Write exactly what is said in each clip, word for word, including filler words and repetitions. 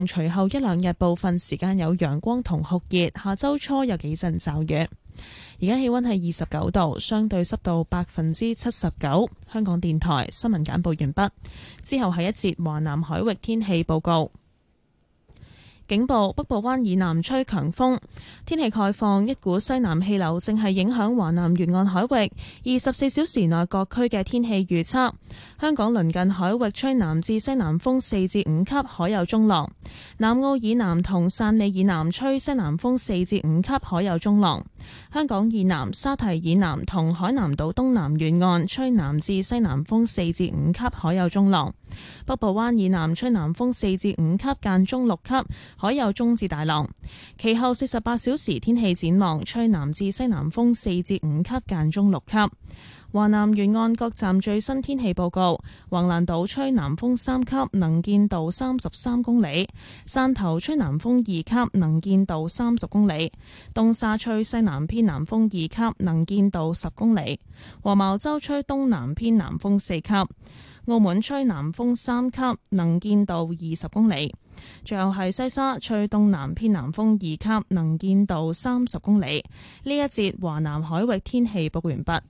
隨後一兩日部分時間有陽光同酷熱，下周初有幾陣驟雨。而家氣溫係二十九度，相對濕度百分之七十九。香港電台新聞簡報完畢，之後係一節華南海域天氣報告。警報：北部灣以南吹強風，天氣概況，一股西南氣流正係影響華南沿岸海域。二十四小時內各區嘅天氣預測：香港鄰近海域吹南至西南風四至五級，海有中浪；南澳以南同汕尾以南吹西南風四至五級，海有中浪；香港以南、沙堤以南同海南島東南沿岸吹南至西南風四至五級，海有中浪；北部灣以南吹南風四至五級，間中六級，海有中至大浪。其後四十八小時天氣展望，吹南至西南風四至五級，間中六級。華南沿岸各站最新天氣報告：橫瀾島吹南風三級，能見度三十三公里；汕頭吹南風二級，能見度三十公里；東沙吹西南偏南風二級，能見度十公里；黃茅洲吹東南偏南風四級；澳門吹南風三級，能見度二十公里。最後係西沙吹東南偏南風二級，能見度三十公里。呢一節華南海域天氣報告完畢。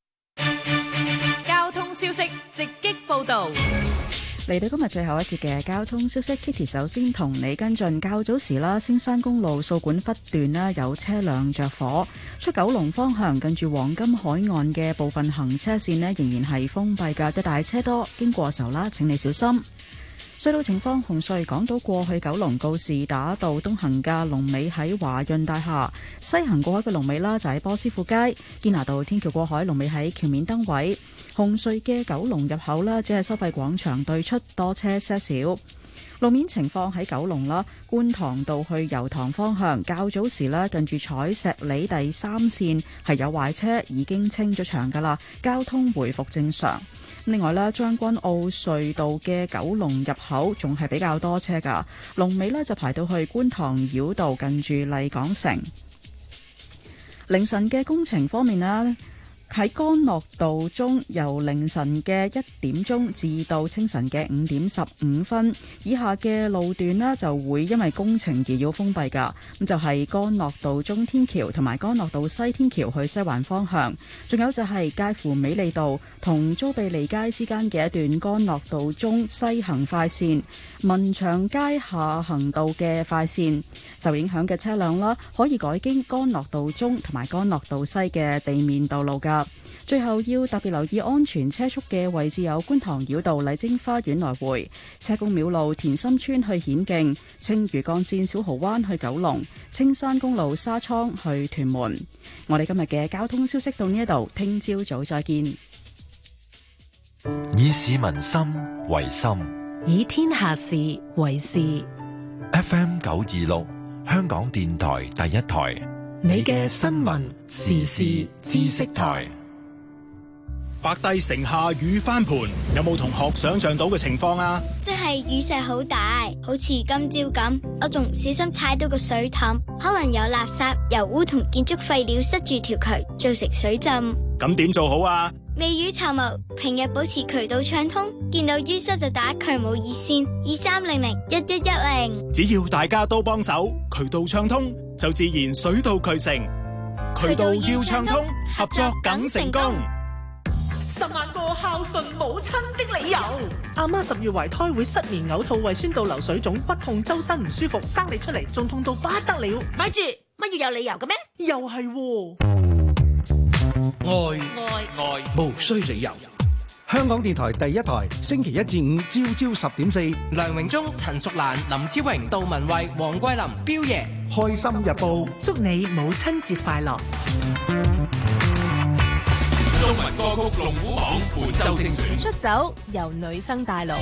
交通消息直擊報道。 嚟到今日最後一節嘅交通消息 ，Kitty 首先同你跟進。較早時啦，青山公路掃管笏段啦有車輛着火，出九龍方向近住黃金海岸嘅部分行車線呢仍然係封閉㗎，一帶車多，經過時候啦，請你小心。隧道情況：紅隧港島過去九龍告士打道東行嘅龍尾喺華潤大廈，西行過海嘅龍尾啦就喺波斯富街。堅拿道天橋過海龍尾喺橋面燈位。紅隧嘅九龍入口啦，只係收費廣場對出多車些少。路面情況喺九龍啦，觀塘道去油塘方向，較早時啦近住彩石里第三線係有壞車，已經清咗場噶啦，交通回復正常。另外咧，將軍澳隧道嘅九龍入口仲係比較多車噶，龍尾呢就排到去觀塘繞道近住麗港城。凌晨嘅工程方面呢，喺干諾道中，由凌晨嘅一點鐘至到清晨嘅五點十五分，以下嘅路段呢就會因為工程而要封閉噶。咁就係干諾道中天橋同埋干諾道西天橋去西環方向，仲有就係介乎美利道同租庇利街之間嘅一段干諾道中西行快線、文祥街下行道嘅快線，受影響嘅車輛啦，可以改經干諾道中同埋干諾道西嘅地面道路噶。最後要特別留意安全車速嘅位置有觀塘繞道麗晶花園來回、車公廟路田心村去顯徑、青嶼幹線小蠔灣去九龍、青山公路沙涌去屯門。我哋今日嘅交通消息到呢一度，聽朝早再見。 以市民心為心， 以天下事為事。 F M 九二六，香港電台第一台， 你嘅新聞時事知識台。 白帝城下雨翻盤，有冇同學想象到嘅情況啊？ 即係雨勢好大，好似今朝咁，我仲唔小心踩到個水凼，可能有垃圾、油污同建築廢料塞住條渠，造成水浸。 咁點做好啊？ 未雨綢繆，平日保持渠道暢通，見到淤塞就打渠務熱線二三零零一一一零。 只要大家都幫手，渠道暢通，就自然水到渠成。渠道要暢通，合作梗成功。 十萬個孝順母親的理由。阿媽十月懷胎會失眠、嘔吐、胃酸倒流、水腫、骨痛、周身唔舒服，生你出嚟仲痛到不得了。 咪住，乜要有理由嘅咩？ 又係喎， 愛愛愛無需理由。香港電台第一台，星期一至五朝朝十點四， 梁榮忠、陳淑蘭、林超榮、杜文慧、黃桂林、彪爺， 開心日報， 祝你母親節快樂。 中文歌曲龍虎榜本周精選， 出走由女生帶路。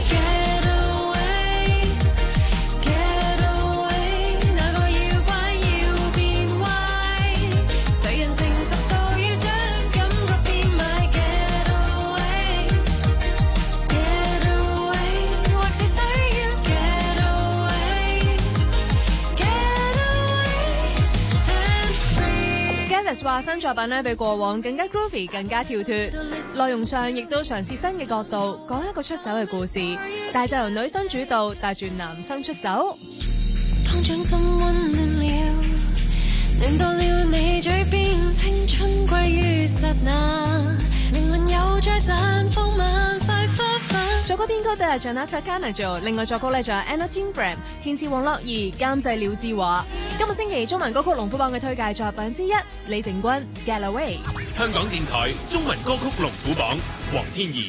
Thomas 話新作品咧比過往更加 groovy， 更加跳脫，內容上亦都嘗試新嘅角度講一個出走嘅故事，但係就由女生主導帶住男生出走。 當掌心溫暖了，暖到了你嘴邊，青春歸於剎那，靈魂又再綻放萬塊花瓣。 作曲編曲都係 Jonathan Carter 做，另外作曲咧仲有 Anna Tingram、填詞黃樂兒，監製廖志華。今個星期中文歌曲龍虎榜嘅推介作品之一，李成君 Get Away。 香港電台中文歌曲龍虎榜，黃天怡。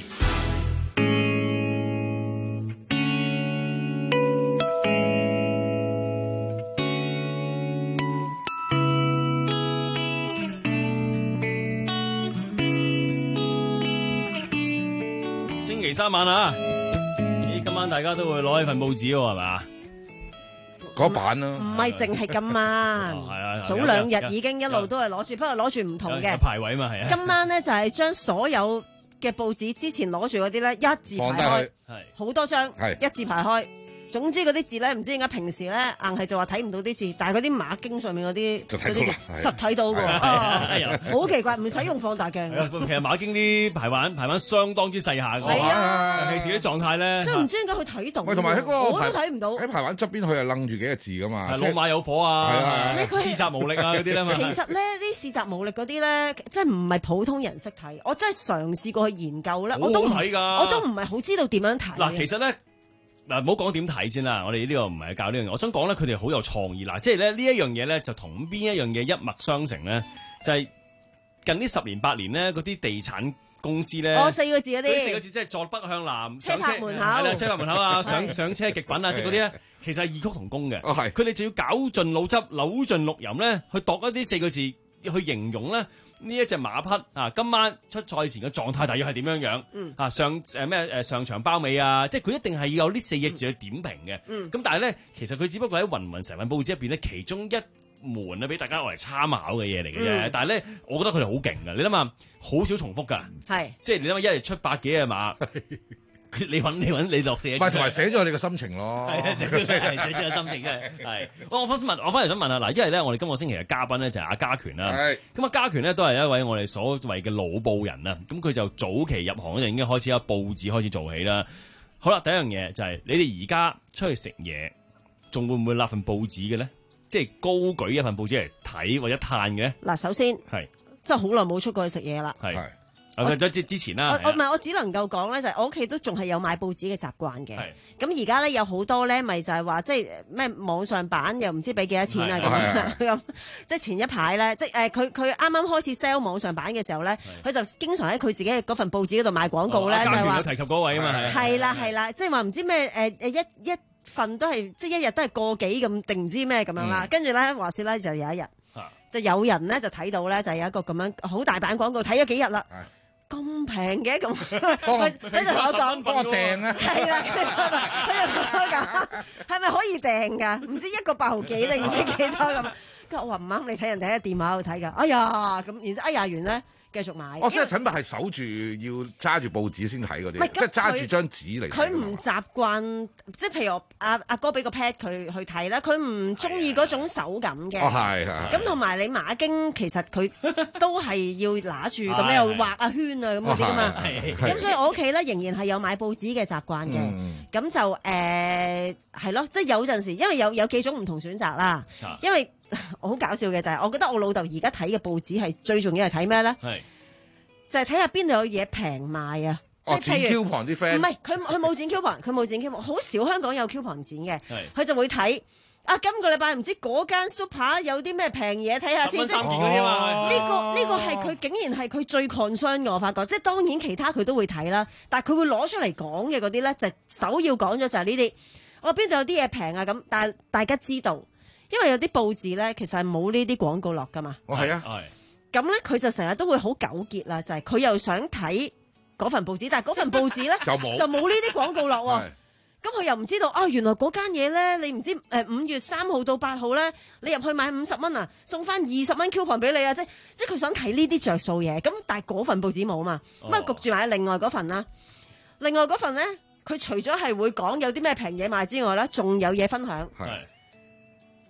星期三晚啊，咦，今晚大家都會攞起份報紙喎，係嘛？ 嗰版咯， 唔係淨係今晚， 係啊， 早兩日已經一路都係攞住，不過攞住唔同嘅排位嘛，係啊。 今晚咧就係將所有嘅報紙之前攞住嗰啲咧一字排開，好多張，一字排開。總之嗰啲字咧，唔知點解平時咧硬係就話睇唔到啲字，但係嗰啲馬經上面嗰啲嗰啲實睇到㗎，好奇怪，唔使用放大鏡。 其實馬經啲排版排版相當之細下㗎，係啊，尤其是啲狀態咧， 即係唔知點解佢睇到。 喂，同埋喺嗰個我都睇唔到。 喺排版側邊，佢係楞住幾個字㗎嘛， 老馬有火啊， 恃責無力啊嗰啲咧嘛。 其實咧，啲恃責無力嗰啲咧，即係唔係普通人識睇。我真係嘗試過去研究咧，我都睇㗎， 我都唔係好知道點樣睇。 嗱，其實咧。嗱，唔好講點睇先啦，我哋呢個唔係教呢樣嘢。我想講咧，佢哋好有創意啦，即係咧呢一樣嘢咧，就同邊一樣嘢一脈相承咧，就係、是、近呢十年八年咧，嗰啲地產公司咧， 哦四個字嗰啲， 四個字即係坐北向南， 車泊門口， 係啦，車泊門口啊，上上車極品啊，即係嗰啲咧，其實係異曲同工嘅。佢哋就要絞盡腦汁、扭盡六壬咧，去度一啲四個字去形容咧。呢一隻馬匹啊，今晚出賽前嘅狀態大約係點樣樣？嗯、啊上誒咩誒上場包尾啊，即係佢一定係要有呢四隻字去點評嘅。咁、嗯、但係咧，其實佢只不過喺芸芸成份報紙入邊咧，其中一門啊，俾大家攞嚟參考嘅嘢嚟嘅啫。嗯、但係咧，我覺得佢哋好勁㗎。你諗下，好少重複㗎。係，即係你諗下，一日出百幾隻馬。你揾你揾你落寫，唔係同埋寫咗你嘅心情咯， 係寫咗寫咗個心情真係係。我我翻問，我翻嚟想問下嗱，因為咧我哋今個星期嘅嘉賓咧就係阿家權啦。咁啊家權咧都係一位我哋所謂嘅老報人啦。咁佢就早期入行嗰陣已經開始有報紙開始做起啦。好啦，第一樣嘢就係、是、你哋而家出去食嘢，仲會唔會攞份報紙嘅咧？即係高舉一份報紙嚟睇或者嘆嘅？嗱， 首先係即係好耐冇出過去食嘢啦。係。 我之之前啦， 我唔係我只能夠講咧，就係我屋企都仲係有買報紙嘅習慣嘅。咁而家咧有好多咧，咪就係話即係咩網上版又唔知俾幾多錢啊咁咁。即係前一排咧，即係誒佢佢啱啱開始 sell 網上版嘅時候咧，佢就經常喺佢自己嗰份報紙嗰度賣廣告咧，就係話提及嗰位啊嘛係。 係啦係啦，即係話唔知咩誒誒一一份都係即係一日都係個幾咁定唔知咩咁樣啦。跟住咧話説咧就有一日，就有人咧就睇到咧就有一個咁樣好大版廣告，睇咗幾日啦。咁平嘅咁，佢佢就同我講， 幫我訂啊！ 係啦，佢就同我講，係咪可以訂㗎？唔知一個八毫幾定唔知幾多咁。跟住我話唔啱，你睇人哋喺電話度睇㗎。哎呀，咁然之後哎呀完咧。繼續買。 哦，所以陳伯係守住要揸住報紙先睇嗰啲，即係揸住張紙嚟。 佢唔習慣，即係譬如阿阿哥俾個 pad 佢去睇啦，佢唔中意嗰種手感嘅。 哦，係係。 咁同埋你馬經其實佢都係要拿住咁樣畫下圈啊咁嗰啲㗎嘛。咁所以我屋企咧仍然係有買報紙嘅習慣嘅。咁就誒係咯，即係有陣時，因為有有幾種唔同選擇啦。因為我好搞笑嘅就係，我覺得我老豆而家睇嘅報紙係最重要係睇咩咧？係就係睇下邊度有嘢平賣啊！ 哦，剪 coupon 啲 friend 唔係佢佢冇剪 coupon，佢冇剪 coupon，好少香港有 coupon 剪嘅。佢就會睇啊，今個禮拜唔知嗰間 super 有啲咩平嘢睇下先。 三件嗰啲嘛。 呢個呢個係佢竟然係佢最 concern 嘅，我發覺。即係當然其他佢都會睇啦，但係佢會攞出嚟講嘅嗰啲咧，就首要講咗就係呢啲。我邊度有啲嘢平啊咁，但係大家知道。因為有啲報紙咧，其實係冇呢啲廣告落噶嘛。 哦，係啊， 係。咁咧，佢就成日都會好糾結啦，就係、是、佢又想睇嗰份報紙，但係嗰份報紙咧就冇就冇呢啲廣告落喎。咁佢又唔知道啊，原來嗰間嘢咧，你唔知誒五月三號到八號咧，你入去買五十蚊啊，送翻二十蚊 coupon 俾你啊！即即係佢想睇呢啲着數嘢。咁但係嗰份報紙冇嘛，咁啊焗住買另外嗰份啦。另外嗰份咧，佢除咗係會講有啲咩平嘢賣之外咧，仲有嘢分享。係。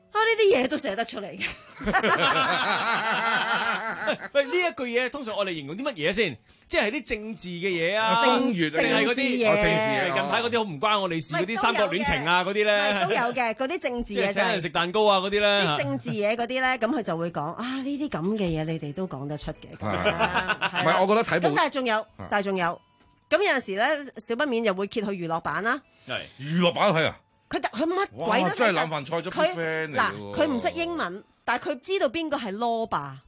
啊！呢啲嘢都寫得出嚟嘅。 喂，呢一句嘢通常我哋形容啲乜嘢先？即係啲政治嘅嘢啊， 正月定係嗰啲政治嘢近排嗰啲好唔關我哋事嗰啲三角戀情啊嗰啲咧， 都有嘅嗰啲政治嘢， 請人食蛋糕啊嗰啲咧， 啲政治嘢嗰啲咧，咁佢就會講啊呢啲咁嘅嘢，你哋都講得出嘅。唔係，我覺得睇報。 咁但係仲有，但係仲有，咁有陣時咧，少不免又會揭去娛樂版啦。 係娛樂版睇啊！ 佢佢乜鬼都真係冷飯菜汁 friend 嚟嗱，佢唔識英文，但係佢知道邊個係羅霸。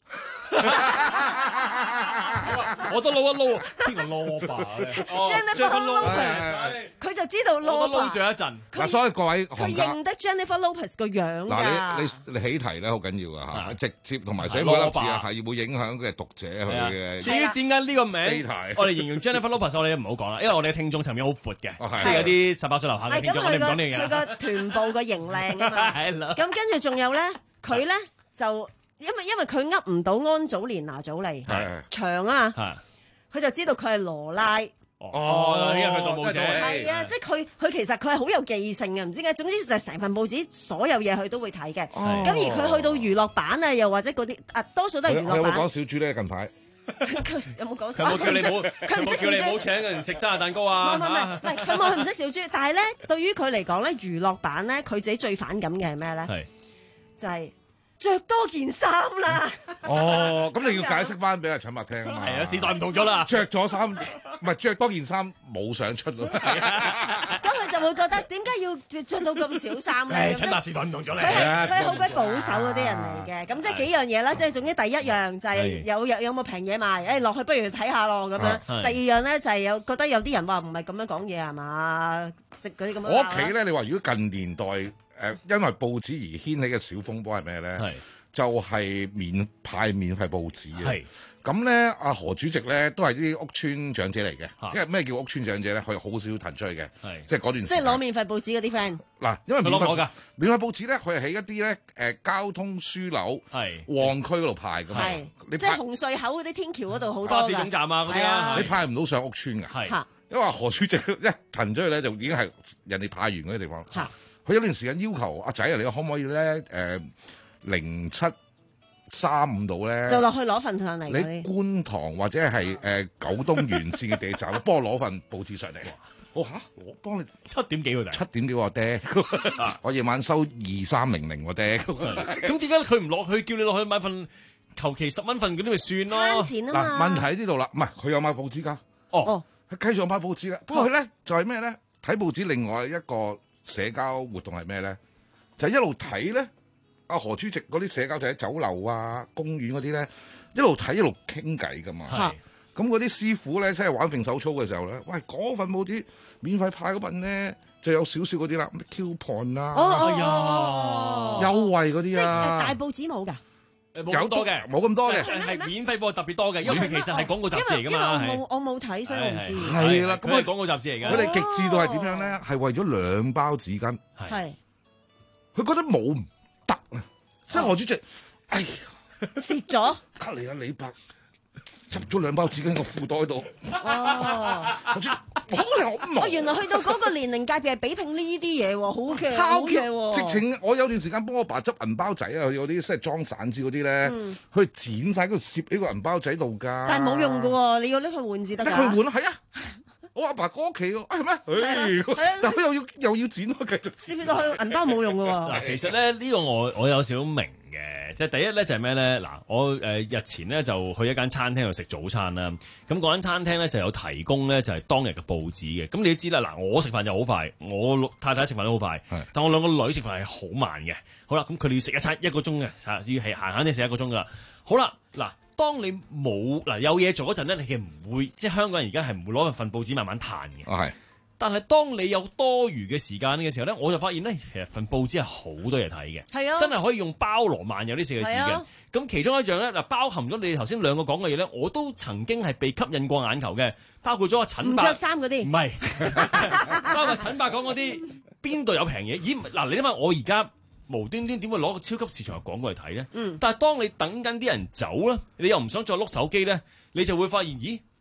我都撈一撈，邊個撈霸咧 ？Jennifer Lopez，佢就知道撈霸。 我都撈咗一陣。 嗱，所以各位佢認得 Jennifer Lopez 個樣㗎。 嗱，你你你起題咧好緊要啊嚇，直接同埋寫每粒字啊，係會影響嘅讀者佢嘅。 至於點解呢個名，我哋形容 Jennifer Lopez，我哋都唔好講啦，因為我哋嘅聽眾層面好闊嘅，即係有啲十八歲樓下嘅聽眾，我哋唔講呢樣嘢。 佢個臀部個型靚啊嘛。係咯。咁跟住仲有咧，佢咧就。因為因為佢噏唔到安祖蓮娜祖莉長啊嘛，佢就知道佢係羅拉。 哦，因為佢當報紙。 係啊，即係佢佢其實佢係好有記性嘅，唔知點解。總之就係成份報紙所有嘢佢都會睇嘅。咁而佢去到娛樂版啊，又或者嗰啲啊，多數都係娛樂版。 有冇講小豬咧？近排有冇講小豬？ 有冇叫你冇？佢唔識叫你冇請人食生日蛋糕啊？ 唔係唔係唔係，佢冇佢唔識小豬。但係咧，對於佢嚟講咧，娛樂版咧，佢自己最反感嘅係咩咧？係就係。着多件衫啦！ 哦，咁你要解釋翻俾阿陳伯聽啊嘛。 係啊，時代唔同咗啦。 着咗衫，唔係着多件衫冇相出咯。 咁佢就會覺得點解要着到咁少衫咧？ 陳伯時代唔同咗咧。 佢係佢係好鬼保守嗰啲人嚟嘅。咁即係幾樣嘢啦，即係總之第一樣就係有有有冇平嘢賣，誒落去不如睇下咯咁樣。第二樣咧就係有覺得有啲人話唔係咁樣講嘢係嘛，食嗰啲咁樣。 我屋企咧，你話如果近年代。誒，因為報紙而掀起嘅小風波係咩咧？係就係免派免費報紙嘅。係咁咧，阿何主席咧都係啲屋邨長者嚟嘅。因為咩叫屋邨長者咧？佢好少騰出去嘅。係即係嗰段時間。即係攞免費報紙嗰啲 friend。 嗱，因為免費㗎免費報紙咧，佢係喺一啲咧誒交通樞紐、係旺區嗰度派㗎嘛。係即係紅隧口嗰啲天橋嗰度好多㗎。 巴士總站啊嗰啲啊， 你派唔到上屋邨㗎。係因為何主席一騰出去咧，就已經係人哋派完嗰啲地方。係。佢有段時間要求阿仔啊，你可唔可以咧？誒零七三五度咧， 就落去攞份上嚟。 你觀塘或者係誒九東沿線嘅地鐵站，幫我攞份報紙上嚟。我嚇，我幫你七點幾喎， 七點幾喎爹，我夜晚收二三零零喎爹。 咁點解佢唔落去叫你落去買份求其十蚊份嗰啲咪算咯？ 慳錢啊嘛！ 嗱，問題喺呢度啦，唔係佢有買報紙㗎。哦，佢繼續買報紙㗎。不過佢咧就係咩咧？睇報紙另外一個社交活動係咩咧？就係、一路睇咧，阿何主席嗰啲社交就喺酒樓啊、公園嗰啲咧，一路睇一路傾偈噶嘛。咁嗰啲師傅咧，即係玩揈手操嘅時候咧，喂，嗰份報紙免費派嗰份咧，就有少少嗰啲啦，咩 coupon 啊， 哦哎呀，優惠嗰啲啊， 大報紙冇㗎。 有多嘅， 冇咁多嘅， 係免費報特別多嘅，因為佢其實係廣告雜誌嚟㗎嘛。 因為我冇我冇睇，所以我唔知。 係啦，咁佢係廣告雜誌嚟嘅。 佢哋極致到係點樣咧？係為咗兩包紙巾。 係。 佢覺得冇唔得啊！即係何主席，哎呀， 蝕咗。 隔離阿李伯執咗兩包紙巾喺個褲袋度。 哦。我原來去到嗰個年齡界別係比拼呢啲嘢喎，好嘅，好嘅喎。 直情我有段時間幫我爸執銀包仔啊，有啲即係裝散紙嗰啲咧，佢剪晒嗰度攝喺個銀包仔度㗎。 但係冇用㗎喎，你要拎佢換至得㗎。 拎佢換咯，係啊！我阿爸過屋企喎，係咩？但佢又要又要剪咯，繼續攝落去銀包冇用㗎喎。 嗱，其實咧呢個我我有少少明嘅，即係第一咧就係咩咧？嗱，我誒日前咧就去一間餐廳度食早餐啦。咁嗰間餐廳咧就有提供咧就係當日嘅報紙嘅。咁你都知啦，嗱，我食飯就好快，我太太食飯都好快，但我兩個女食飯係好慢嘅。好啦，咁佢哋要食一餐一個鐘嘅，要係閒閒哋食一個鐘噶啦。好啦，嗱。當你冇嗱有嘢做嗰陣咧，你係唔會即係香港人而家係唔會攞份報紙慢慢彈嘅。 哦，係。但係當你有多餘嘅時間嘅時候咧，我就發現咧，其實份報紙係好多嘢睇嘅。 係啊， 真係可以用包羅萬有呢四個字嘅。咁、啊、其中一樣咧，嗱包含咗你哋頭先兩個講嘅嘢咧，我都曾經係被吸引過眼球嘅，包括咗阿陳伯唔著衫嗰啲， 唔係，包括陳伯講嗰啲邊度有平嘢？咦，嗱你諗下，我而家。無端端點會攞個超級市場嘅廣告嚟睇咧？嗯，但係當你等緊啲人走咧，你又唔想再碌手機咧，你就會發現，咦，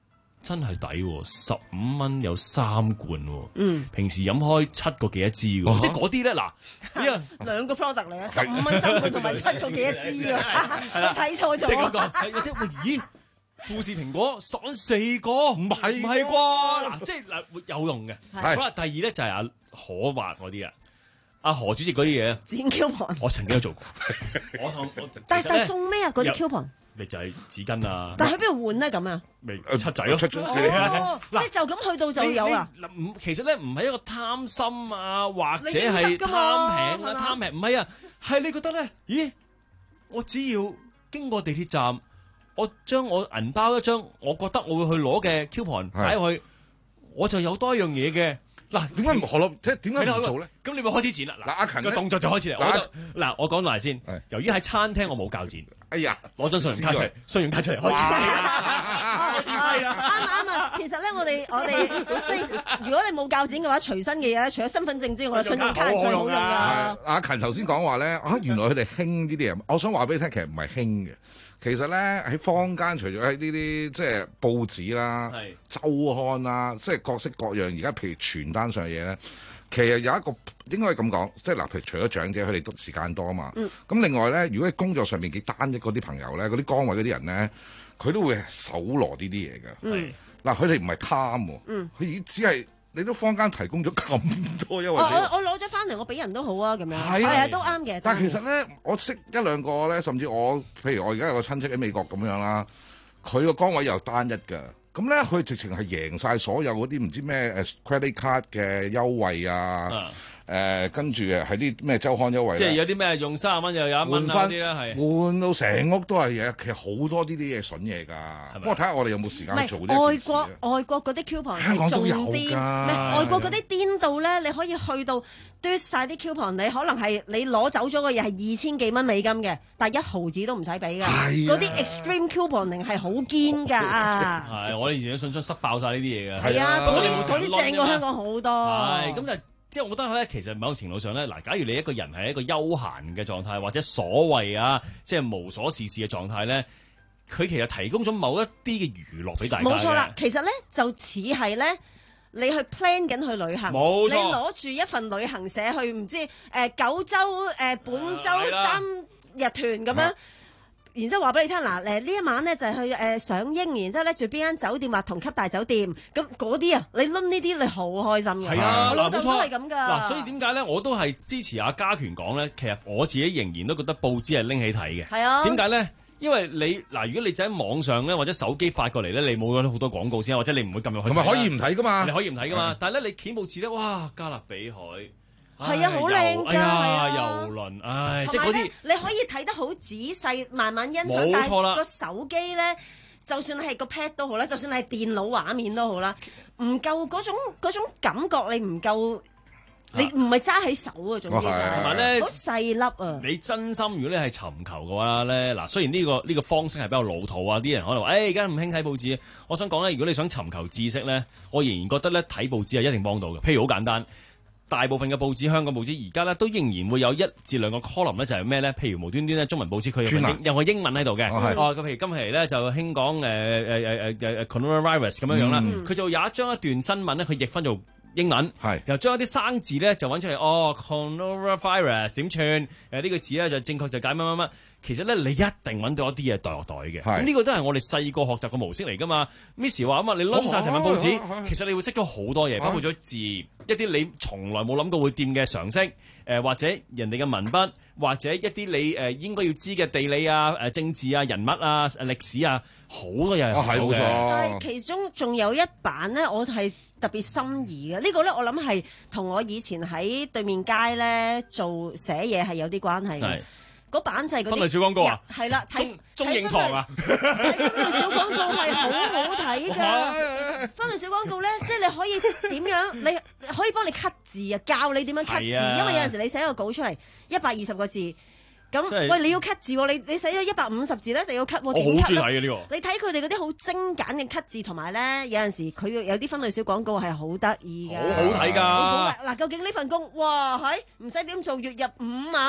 真係抵喎，十五蚊有三罐喎。 嗯， 平時飲開七個幾一支喎， 啊、 即係嗰啲咧嗱，呢兩個 product 嚟啊，十五蚊三罐同埋七個幾一支啊，我睇錯咗。 即係嗰個，係即係咦？富士蘋果爽四個，唔係唔係啩？嗱，即係嗱有用嘅。好啦，第二咧就係阿可滑嗰啲啊，阿何主席嗰啲嘢剪 coupon， 我曾經都做過。我同我但係但係送咩啊？嗰啲 coupon 咪就係紙巾啊！ 但係喺邊度換咧咁啊？ 咪七仔咯， 即係就咁去到就有啊！ 嗱，唔其實咧唔係一個貪心啊，或者係貪平啊，貪平唔係啊，係你覺得咧？咦，我只要經過地鐵站。我將我銀包一張，我覺得我會去攞嘅 coupon 擺入去，我就有多一樣嘢嘅。嗱，點解唔學咯？即係點解唔做咧？咁你咪開始剪啦。嗱，阿勤個動作就開始嚟。我就嗱，我講埋先。由於喺餐廳我冇教剪，哎呀，攞張信用卡出嚟，信用卡出嚟開始。 係啊，啱啱啊！其實咧，我哋我哋即係如果你冇教剪嘅話，隨身嘅嘢咧，除咗身份證之外，信用卡係最好用噶。 阿勤頭先講話咧，啊，原來佢哋興呢啲嘢。我想話俾你聽，其實唔係興嘅。其實咧喺坊間，除咗喺呢啲即係報紙啦、週刊啦，即係各式各樣。而家譬如傳單上嘅嘢咧，其實有一個應該係咁講，即係嗱，譬如除咗長者，佢哋都時間多啊嘛。咁、嗯、另外咧，如果喺工作上面幾單一嗰啲朋友咧，嗰啲崗位嗰啲人咧，佢都會搜羅呢啲嘢嘅。嗱，佢哋唔係貪喎，佢、嗯、只係。你都坊間提供咗咁多，因為我我攞咗翻嚟，我俾人都好啊，咁樣係啊，都啱嘅。 但係其實咧，我識一兩個咧，甚至我譬如我而家有個親戚喺美國咁樣啦，佢個崗位又單一㗎，咁咧佢直情係贏晒所有嗰啲唔知咩誒 credit card 嘅優惠啊。啊誒跟住誒係啲咩週刊優惠， 即係有啲咩用三十蚊又有一蚊嗰啲啦，係換到成屋都係嘢，其實好多呢啲嘢筍嘢㗎。不過睇下我哋有冇時間做呢件事。 外國外國嗰啲 coupon 係重啲，唔係外國嗰啲顛到咧，你可以去到嘟晒啲 coupon，你可能係你攞走咗嘅嘢係二千幾蚊美金嘅，但係一毫子都唔使俾㗎。嗰啲 extreme couponing 係好堅㗎。 係我哋以前嘅信箱塞爆晒呢啲嘢㗎。 係啊，嗰啲嗰啲正過香港好多。 係咁就。即係我覺得咧，其實某程度上咧，嗱，假如你一個人係一個休閒嘅狀態，或者所謂啊，即係無所事事嘅狀態咧，佢其實提供咗某一啲嘅娛樂俾大家。 冇錯啦，其實咧就似係咧，你去 plan 緊去旅行， 冇錯， 你攞住一份旅行社去唔知誒、呃、九州誒、呃、本州三日團咁樣。啊然之後話俾你聽，嗱誒呢一晚咧就係去誒賞櫻，然之後咧住邊間酒店或同級大酒店，咁嗰啲啊，你攆呢啲你好開心嘅。係啊，我老豆都係咁噶。 嗱，所以點解咧？我都係支持阿家權講咧。其實我自己仍然都覺得報紙係拎起睇嘅。係啊。點解咧？因為你嗱，如果你就喺網上咧或者手機發過嚟咧，你冇咗好多廣告先，或者你唔會撳入去。 同埋可以唔睇噶嘛？ 你可以唔睇噶嘛？但係咧，你掀報紙咧，哇！加勒比海。 係啊，好靚㗎，係啊， 遊輪，唉，即係嗰啲你可以睇得好仔細，慢慢欣賞。冇錯啦，但係個手機咧，就算係個 pad 都好啦，就算係電腦畫面都好啦，唔夠嗰種嗰種感覺，你唔夠，你唔係揸喺手啊，總之就係同埋咧，好細粒啊！ 你真心如果你係尋求嘅話咧，嗱，雖然呢個呢個方式係比較老土啊，啲人可能話，誒而家唔興睇報紙。我想講咧，如果你想尋求知識咧，我仍然覺得咧睇報紙係一定幫到嘅。譬如好簡單。大部分嘅報紙，香港報紙而家咧都仍然會有一至兩個 column 咧，就係咩咧？譬如無端端咧，中文報紙佢有有個英文喺度嘅。哦，咁譬如今期咧就興講誒誒誒誒誒 coronavirus 咁樣樣啦，佢、嗯、就有一張一段新聞咧，佢譯翻做英文，又將一啲生字咧就揾出嚟。哦 coronavirus 點串？誒呢、呃這個字咧就正確就解乜乜乜。其實咧你一定揾到一啲嘢袋落袋嘅。咁呢個都係我哋細個學習嘅模式嚟㗎嘛。Miss 話啊嘛，你攆晒成份報紙，哦、其實你會識咗好多嘢，包括咗字。一啲你從來冇諗過會掂嘅常識，誒、呃、或者人哋嘅文筆，或者一啲你誒、呃、應該要知嘅地理啊、誒、呃、政治啊、人物啊、誒歷史啊，好多嘢係冇錯。 但係其中仲有一版咧，我係特別心儀嘅。這個、呢個咧，我諗係同我以前喺對面街咧做寫嘢係有啲關係嘅。嗰版就係嗰啲分類小廣告啊，係啦，睇中影堂啊， 睇分類小廣告係好好睇㗎。分類小廣告咧，即係你可以點樣？你可以幫你 cut 字啊，教你點樣 cut 字。啊、因為有陣時你寫個稿出嚟一百二十個字，咁喂你要 cut 字喎，你你寫咗一百五十字咧，就要 cut 喎。 我好中意睇嘅呢個。 你睇佢哋嗰啲好精簡嘅 cut 字，同埋咧有陣時佢有啲分類小廣告係好得意㗎， 好好睇㗎。 嗱，究竟呢份工哇係唔使點做，月入五萬？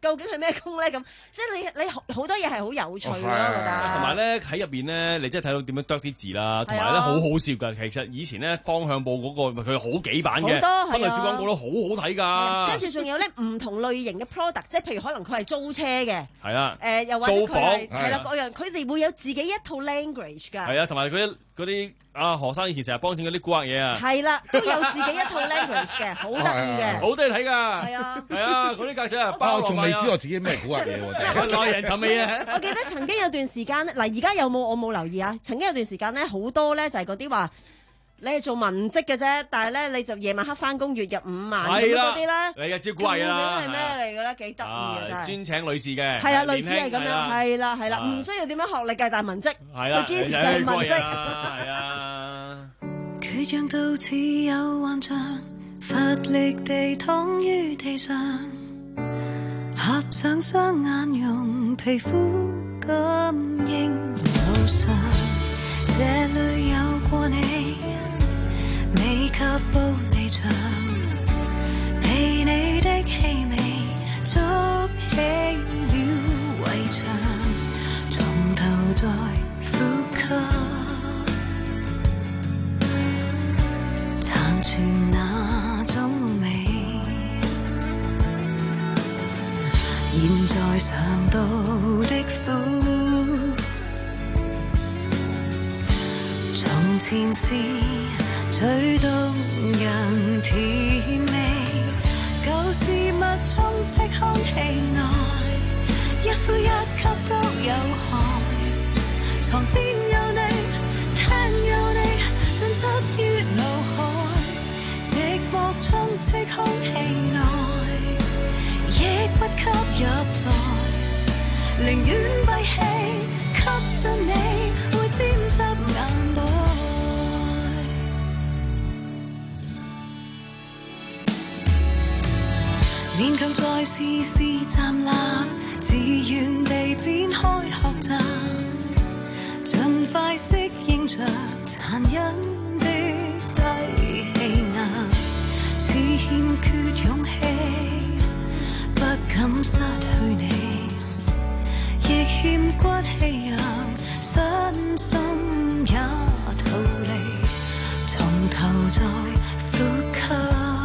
究竟係咩工咧？咁即係你你好多嘢係好有趣咯，我覺得。 同埋咧喺入邊咧，你真係睇到點樣啄啲字啦，同埋咧好好笑㗎。其實以前咧方向報嗰個佢好幾版嘅分類小廣告都好好睇㗎。 跟住仲有咧唔同類型嘅 product， 即係譬如可能佢係租車嘅， 係啦， 誒又或者佢係係啦各樣，佢哋會有自己一套 language 㗎。 係啊，同埋嗰啲嗰啲啊何生以前成日幫襯嗰啲古惑嘢啊， 係啦，都有自己一套 language 嘅，好得意嘅， 好多嘢睇㗎。 係啊， 係啊，嗰啲格仔啊， 我仲未知我自己咩古惑嘢喎， 耐人尋味啊！ 我記得曾經有段時間，嗱而家有冇我冇留意啊？曾經有段時間咧，好多咧就係嗰啲話你係做文職嘅啫，但係咧你就夜晚黑翻工，月入五萬咁嗰啲咧， 你嘅招貴啦， 係咩嚟嘅咧？幾得意嘅真係， 專請女士嘅， 係啊，類似係咁樣，係啦係啦，唔需要點樣學歷嘅，但係文職，佢堅持係文職， 係啊。 佢像到似有幻象，乏力地躺於地上，合上雙眼用皮膚感應路上，這裏有過你，未及步離場，被你的氣味築起了圍牆，從頭再呼吸，殘存那種美，現在嘗到的苦，從前是最動人甜味，舊事物充斥空氣內，一呼一吸都有害，床邊有你，廳有你，進出於腦海，寂寞充斥空氣內，亦不吸入來，寧願閉氣吸進你，會沾濕眼袋。勉強再試試站立，自願地展開學習，盡快適應着殘忍的低氣壓，似欠缺勇氣，不敢失去你，亦欠骨氣讓身心也逃離，從頭再呼吸。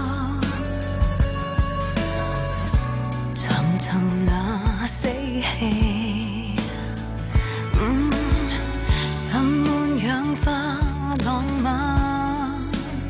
尋那死氣，嗯，滲滿氧化浪漫，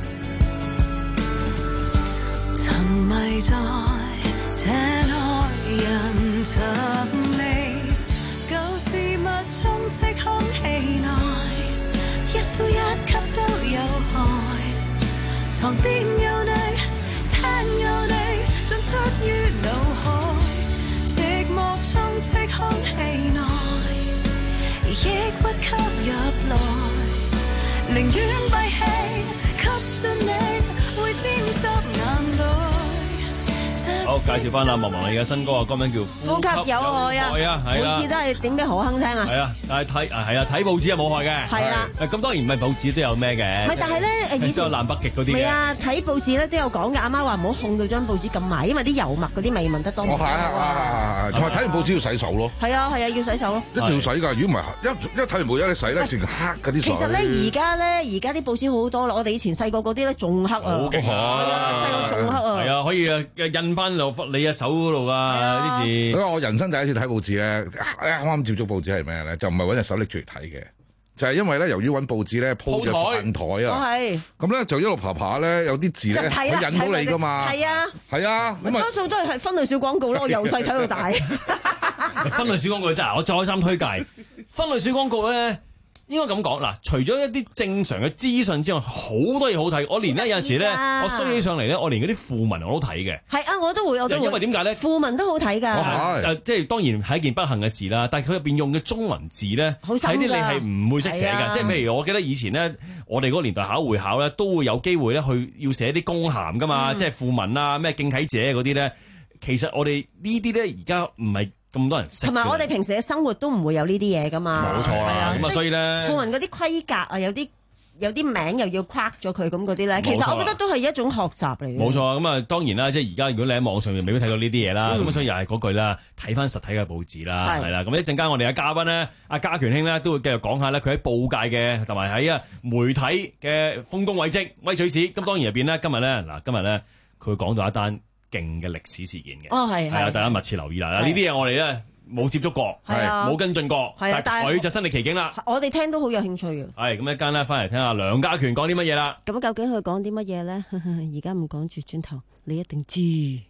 沉迷在這內人尋味，舊事物充斥空氣內，一呼一吸都有害，床邊有你，廳有你，進出於腦海。寂寞充斥空氣內，亦不吸入來，寧願閉氣吸進你，會沾濕眼袋。 好，介紹翻啦，莫文蔚嘅新歌啊，歌名叫《 呼吸有害》啊， 係啊，係啦， 每次都係點俾何亨聽啊？ 係啊，但係睇啊係啊，睇報紙係冇害嘅。 係啦， 咁當然唔係報紙都有咩嘅。 唔係，但係咧誒，以前南北極嗰啲。係啊， 睇報紙咧都有講嘅。阿媽話唔好控到張報紙咁埋，因為啲油墨嗰啲味聞得多。 我係啊，同埋睇完報紙要洗手咯。 係啊係啊，要洗手咯。 一定要洗㗎，如果唔係一一睇完報紙一洗咧，淨係黑嗰啲水。 其實咧，而家咧，而家啲報紙好多啦。我哋以前細個嗰啲咧仲黑啊。好勁啊！ 細個仲黑啊。 係啊，可以印翻落你嘅手嗰度㗎啲字。 因為我人生第一次睇報紙咧，啱啱接觸報紙係咩咧？就唔係揾隻手拎住嚟睇嘅，就係因為咧，由於揾報紙咧鋪著飯台啊，咁咧就一路爬爬咧，有啲字咧佢引到你㗎嘛。係啊，係啊，咁啊， 多數都係分類小廣告咯。我由細睇到大。 分類小廣告真係我再三推介。分類小廣告咧。應該咁講嗱，除咗一啲正常嘅資訊之外，好多嘢好睇。我連咧有陣時咧，我衰起上嚟咧，我連嗰啲訃聞我都睇嘅。係啊，我都會，我都會。因為點解咧？訃聞都好睇㗎。誒，即係當然係一件不幸嘅事啦。但係佢入邊用嘅中文字咧，睇啲你係唔會識寫㗎。即係譬如我記得以前咧，我哋嗰個年代考會考咧，都會有機會咧去要寫啲公函㗎嘛，即係訃聞啊，咩敬啟者嗰啲咧。其實我哋呢啲咧而家唔係咁多人識，同埋我哋平時嘅生活都唔會有呢啲嘢噶嘛。冇錯啦，咁啊，所以咧，訃聞嗰啲規格啊，有啲有啲名又要框咗佢咁嗰啲咧，其實我覺得都係一種學習嚟嘅。 冇錯啊，咁啊當然啦，即係而家如果你喺網上面未必睇到呢啲嘢啦，咁、嗯、所以又係嗰句啦，睇翻實體嘅報紙啦，係啦。咁一陣間我哋嘅嘉賓咧，阿家權兄咧都會繼續講下咧，佢喺報界嘅同埋喺啊媒體嘅豐功偉績、威水史。咁當然入邊咧，今日咧嗱，今日咧佢會講到一單勁嘅歷史事件嘅。 哦，係係啊， 大家密切留意啦。呢啲嘢我哋咧冇接觸過，係冇跟進過，但係佢就身歷其境啦。 我哋聽都好有興趣嘅。 係咁一間咧，翻嚟聽下梁家權講啲乜嘢啦。 咁究竟佢講啲乜嘢咧？而家唔講住，轉頭你一定知。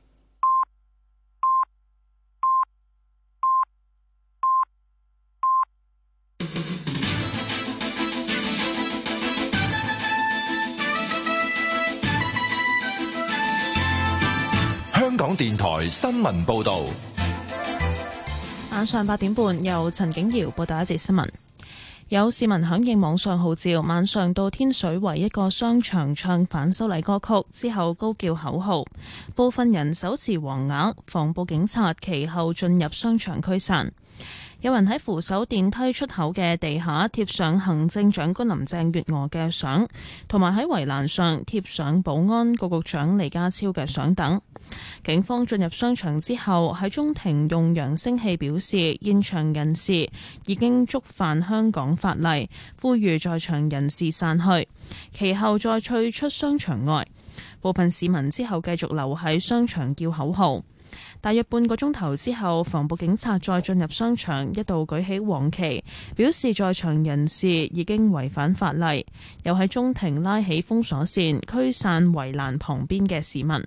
香港電台新聞報道。 晚上八點半，由陳景瑤報道一節新聞。有市民響應網上號召，晚上到天水圍一個商場唱反修例歌曲，之後高叫口號。部分人手持黃額，防暴警察其後進入商場驅散。有人喺扶手電梯出口嘅地下貼上行政長官林鄭月娥嘅相，同埋喺圍欄上貼上保安局局長李家超嘅相等。警方進入商場之後，喺中庭用揚聲器表示，現場人士已經觸犯香港法例，呼籲在場人士散去。其後再退出商場外，部分市民之後繼續留喺商場叫口號。大約半個鐘頭之後，防暴警察再進入商場，一度舉起黃旗，表示在場人士已經違反法例，又喺中庭拉起封鎖線，驅散圍欄旁邊嘅市民。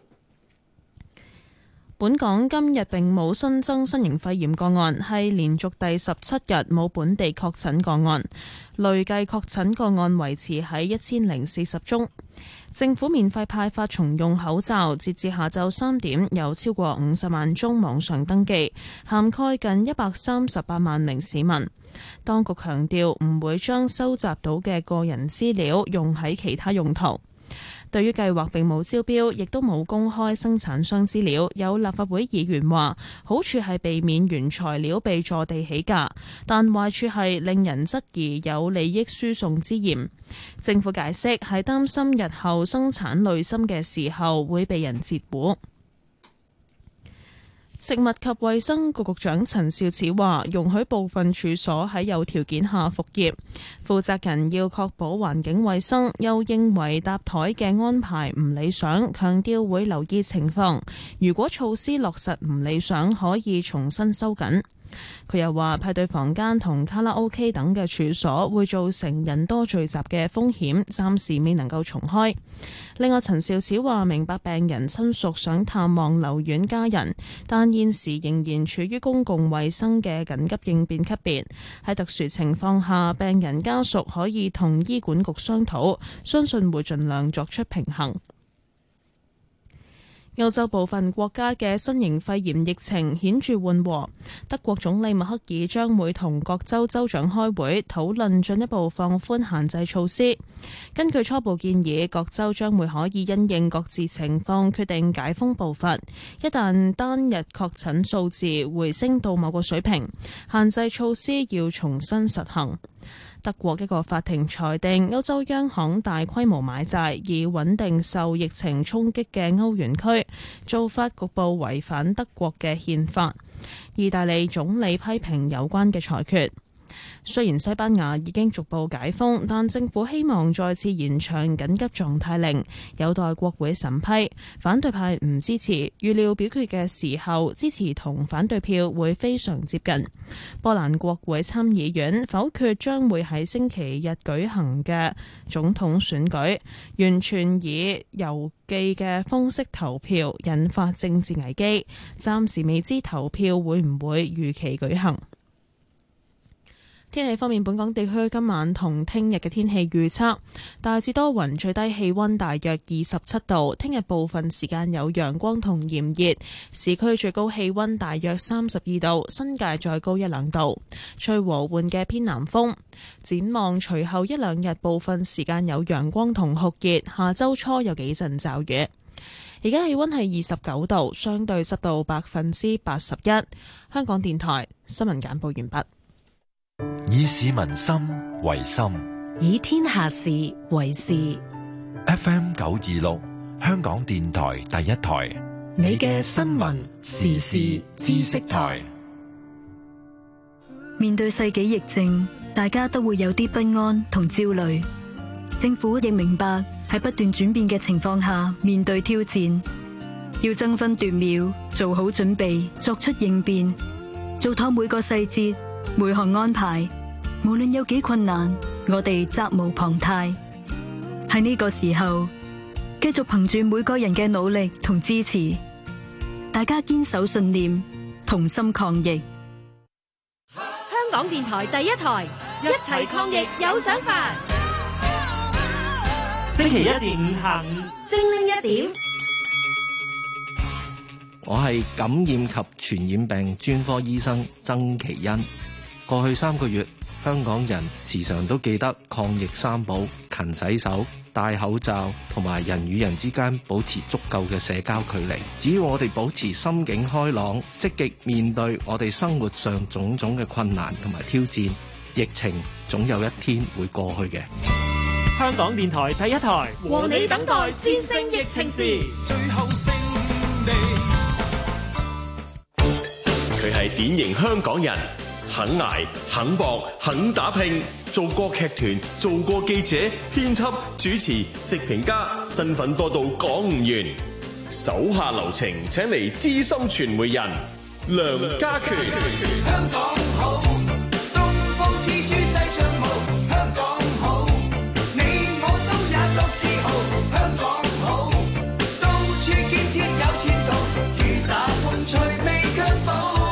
本港今日並冇新增新型肺炎個案，係連續第十七日冇本地確診個案，累計確診個案維持喺一千零四十宗。政府免費派發重用口罩，截至下晝三點，有超過五十萬宗網上登記，涵蓋近一百三十八萬名市民。當局強調唔會將收集到嘅個人資料用喺其他用途。對於計劃並冇招標，亦都冇公開生產商資料，有立法會議員話好處係避免原材料被坐地起價，但壞處係令人質疑有利益輸送之嫌。政府解釋係擔心日後生產濾芯嘅時候會被人截胡。食物及衛生局局長陳肇始話，容許部分處所喺有條件下復業，負責人要確保環境衛生，又認為搭台嘅安排唔理想，強調會留意情況，如果措施落實唔理想，可以重新收緊。佢又話派對房間同卡拉 OK 等嘅處所會造成人多聚集嘅風險，暫時未能夠重開。另外，陳肇始話明白病人親屬想探望留院家人，但現時仍然處於公共衛生嘅緊急應變級別，喺特殊情況下，病人家屬可以同醫管局商討，相信會盡量作出平衡。歐洲部分國家嘅新型肺炎疫情顯著緩和，德國總理默克爾將會同各州州長開會討論進一步放寬限制措施。根據初步建議，各州將會可以因應各自情況決定解封步伐。一旦單日確診數字回升到某個水平，限制措施要重新實行。德國一個法庭裁定歐洲央行大規模買債，以穩定受疫情衝擊嘅歐元區，做法局部違反德國嘅憲法。意大利總理批評有關嘅裁決。雖然西班牙已經逐步解封，但政府希望再次延長緊急狀態令，有待國會審批。反對派唔支持，預料表決嘅時候，支持同反對票會非常接近。波蘭國會參議院否決將會喺星期日舉行嘅總統選舉，完全以郵寄嘅方式投票，引發政治危機。暫時未知投票會唔會如期舉行。天氣方面，本港地區今晚同聽日嘅天氣預測大致多雲，最低氣溫大約二十七度。聽日部分時間有陽光同炎熱，市區最高氣溫大約三十二度，新界再高一兩度。吹和緩嘅偏南風。展望隨後一兩日，部分時間有陽光同酷熱，下周初有幾陣驟雨。而家氣溫係二十九度，相對濕度百分之八十一。香港電台新聞簡報完畢。 以市民心為心， 以天下事為事。 F M 九二六，香港電台第一台， 你嘅新聞時事知識台。 面對世紀疫症，大家都會有啲不安同焦慮。政府亦明白喺不斷轉變嘅情況下面對挑戰，要爭分奪秒做好準備，作出應變，做妥每個細節每項安排。無論有幾困難，我哋責無旁貸。喺呢個時候，繼續憑住每個人嘅努力同支持，大家堅守信念，同心抗疫。 香港電台第一台，一齊抗疫有想法。 星期一至五下午精靈一點。 我係感染及傳染病專科醫生曾其恩。過去三個月，香港人時常都記得抗疫三寶：勤洗手、戴口罩同埋人與人之間保持足夠嘅社交距離。只要我哋保持心境開朗，積極面對我哋生活上種種嘅困難同埋挑戰，疫情總有一天會過去嘅。 香港電台第一台， 和你等待戰勝疫情時， 最後勝利。 佢係典型香港人。肯捱、肯搏、肯打拼，做過劇團，做過記者、編輯、主持、食評家，身份多到講唔完。手下留情，請嚟資深傳媒人梁家權。 香港好，東方之珠世上無。香港好，你我都也覺自豪。香港好，到處建設有前途，如打風趣味卻步。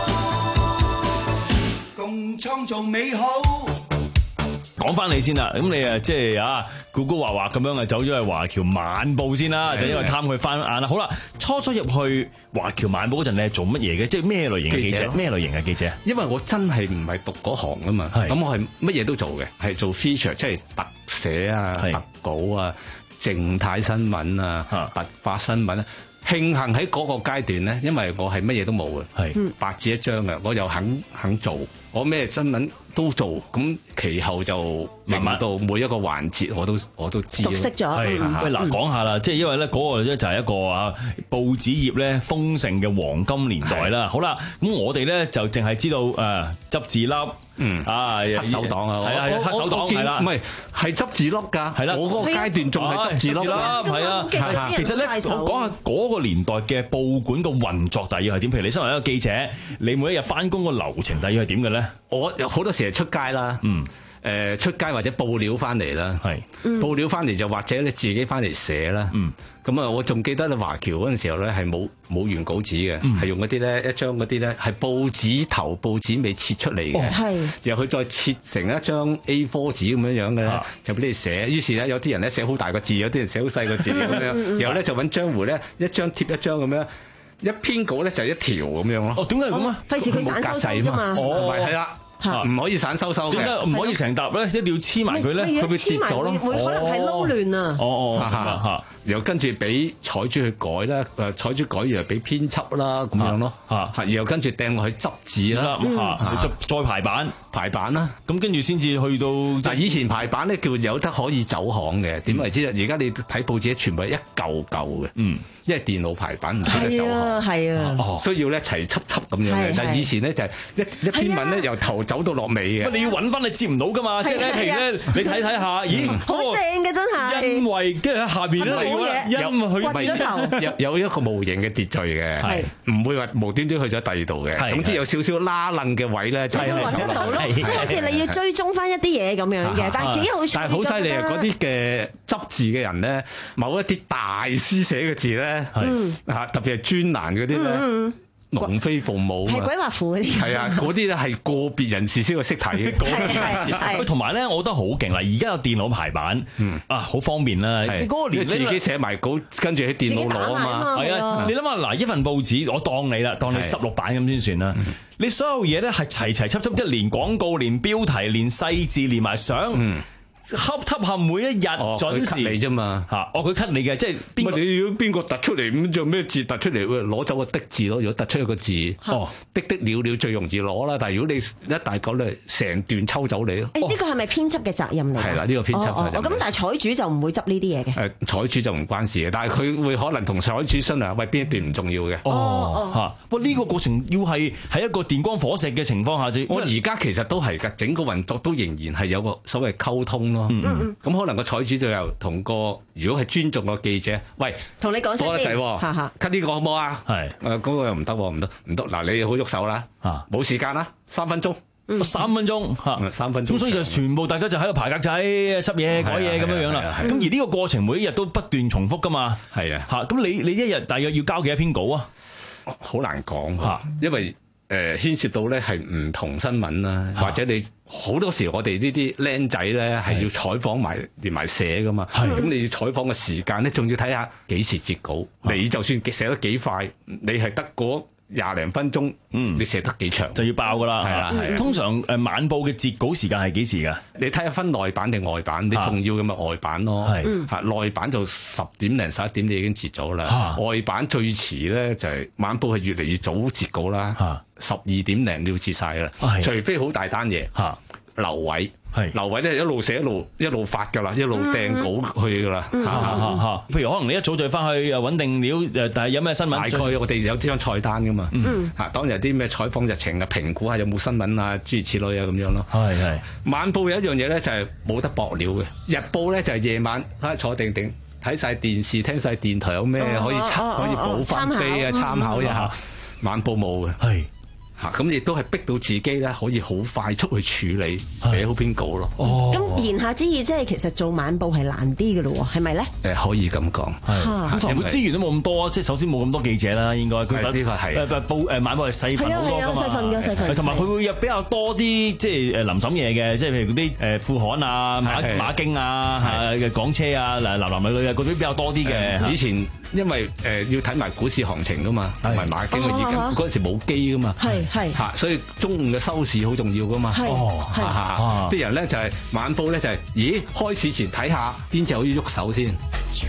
創造美好。 講翻你先啦，咁你啊即係啊古古惑惑咁樣啊走咗去華僑晚報先啦，就因為貪佢翻眼啦。好啦，初初入去華僑晚報嗰陣，你係做乜嘢嘅？即係咩類型嘅記者？咩類型嘅記者？ 因為我真係唔係讀嗰行啊嘛，咁我係乜嘢都做嘅，係做 feature， 即係特寫啊、特稿啊、靜態新聞啊、突發新聞啊。慶幸喺嗰個階段咧，因為我係乜嘢都冇嘅，係白紙一張嘅，我又肯肯做，我咩新聞都做，咁其後就明白到每一個環節我都我都知熟悉咗。 喂，嗱講下啦，即係因為咧嗰個咧就係一個啊報紙業咧豐盛嘅黃金年代啦。好啦，咁我哋咧就淨係知道誒執字粒。嗯啊， 黑手黨啊， 係啊，黑手黨係啦， 唔係係執字粒㗎，係啦，我嗰個階段仲係執字粒， 係啊，其實咧，我講下嗰個年代嘅報館個運作大約係點？譬如你身為一個記者，你每一日翻工個流程大約係點嘅咧？ 我有好多時係出街啦，嗯。誒出街或者報料翻嚟啦，係報料翻嚟就或者你自己翻嚟寫啦。咁啊，我仲記得咧華僑嗰陣時候咧係冇冇原稿紙嘅，係用嗰啲咧一張嗰啲咧係報紙頭報紙尾切出嚟嘅，係然後佢再切成一張 A 四 紙咁樣樣嘅咧，就俾你寫。於是咧有啲人咧寫好大個字，有啲人寫好細個字咁樣，然後咧就揾漿糊咧一張貼一張咁樣，一篇稿咧就一條咁樣咯。 哦，點解係咁啊？ 費事佢散收收啫嘛。 哦，係啦。唔可以散收收嘅， 點解唔可以成沓咧？一定要黐埋佢咧，佢會跌咗咯。 會可能係撈亂啊！ 哦哦， 然後跟住俾採主去改啦，誒採主改完又俾編輯啦咁樣咯，嚇，然後跟住掟落去執字啦， 嚇，再排版排版啦， 咁跟住先至去到。 但係以前排版咧叫有得可以走行嘅，點為之啊？而家你睇報紙全部係一嚿嚿嘅，嗯，因為電腦排版唔識得走行， 係啊， 需要咧齊輯輯咁樣嘅。但係以前咧就係一一篇文咧由頭走到落尾嘅。 你要揾翻你接唔到噶嘛？即係咧，譬如咧，你睇睇下，咦， 好正嘅真係。 因為跟住喺下邊咧，因為佢有有一個無形嘅秩序嘅，唔會話無端端去咗第二度嘅。總之有少少拉楞嘅位咧，就揾得到咯。即係好似你要追蹤翻一啲嘢咁樣嘅，但係幾好。 但係好犀利啊！嗰啲嘅執字嘅人咧，某一啲大師寫嘅字咧，嚇特別係專欄嗰啲咧。龍飛鳳舞係鬼畫符嗰啲， 係啊，嗰啲咧係個別人士先會識睇嘅。 係同埋咧，我覺得好勁啦！而家有電腦排版，啊，好方便啦。嗰個年自己寫埋稿，跟住喺電腦攞啊嘛。 係啊，你諗下嗱，一份報紙，我當你啦，當你十六版咁先算啦。你所有嘢咧係齊齊輯輯，一連廣告、連標題、連細字、連埋相。 恰恰下每一日準時你啫嘛嚇，哦佢 cut 你嘅，即係邊個？ 你如果邊個突出嚟咁，做咩字突出嚟？攞走個的字咯。如果突出一個字，哦的的了了最容易攞啦。但係如果你一大講咧，成段抽走你咯。 誒呢個係咪編輯嘅責任嚟？ 係啦，呢個編輯責任。 咁但係採主就唔會執呢啲嘢嘅。 誒採主就唔關事嘅，但係佢會可能同採主商量，喂邊一段唔重要嘅。 哦嚇，不過呢個過程要係喺一個電光火石嘅情況下啫。 我而家其實都係㗎，整個運作都仍然係有個所謂溝通咯。咁、嗯、可能個採主就又同個如果係尊重個記者，喂， 同你講聲先， 嚇嚇，cut 呢個好唔好啊？係誒嗰個又唔得，唔得唔得，嗱你好喐手啦，嚇冇時間啦，三分鐘。 三分鐘嚇， 三分鐘， 咁所以就全部大家就喺度排格仔、執嘢、改嘢咁樣樣啦。咁而呢個過程每一日都不斷重複噶嘛。係啊，嚇咁你你一日大約要交幾多篇稿啊？ 好難講嚇，因為誒牽涉到咧係唔同新聞啦，或者你好多時我哋呢啲僆仔咧係要採訪埋連埋寫噶嘛。咁你要採訪嘅時間咧，仲要睇下幾時截稿。你就算寫得幾快，你係得嗰廿零分鐘，嗯，你寫得幾長就要爆噶啦，係啦，係。通常誒晚報嘅截稿時間係幾時㗎？ 你睇下分內版定外版，你重要嘅咪外版咯，係嚇內版就十點零十一點你已經截咗啦，外版最遲咧就係晚報係越嚟越早截稿啦，十二點零你要截晒啦，除非好大單嘢嚇留位。係劉偉咧一路寫一路一路發㗎啦，一路掟稿去㗎啦，嚇嚇嚇！ 譬如可能你一早就翻去揾定料，誒，但係有咩新聞？ 大概我哋有張菜單㗎嘛， 嗯嚇，當日啲咩採訪日程啊，評估下有冇新聞啊，諸如此類啊咁樣咯。 係係。 晚報有一樣嘢咧就係冇得駁料嘅，日報咧就係夜晚嚇坐定定睇晒電視，聽晒電台有咩可以參可以補翻機啊，參考一下。晚報冇嘅。係。嚇咁亦都係逼到自己咧，可以好快速去處理寫好篇稿咯。 哦，咁言下之意即係其實做晚報係難啲嘅咯喎，係咪咧？ 誒可以咁講， 係咁資源都冇咁多，即係首先冇咁多記者啦，應該佢呢個係誒報誒晚報係細份好多㗎嘛， 細份嘅細份， 同埋佢會有比較多啲即係誒臨審嘢嘅，即係譬如嗰啲誒副刊啊、馬馬經啊、嘅港車啊、嗱男男女女啊嗰啲比較多啲嘅。 以前因為誒要睇埋股市行情㗎嘛，同埋馬經嘅意見，嗰陣時冇機㗎嘛。係。係嚇，所以中午嘅收視好重要噶嘛。哦，係啲人咧就係晚報咧就係，咦開市前睇下邊隻可以喐手先。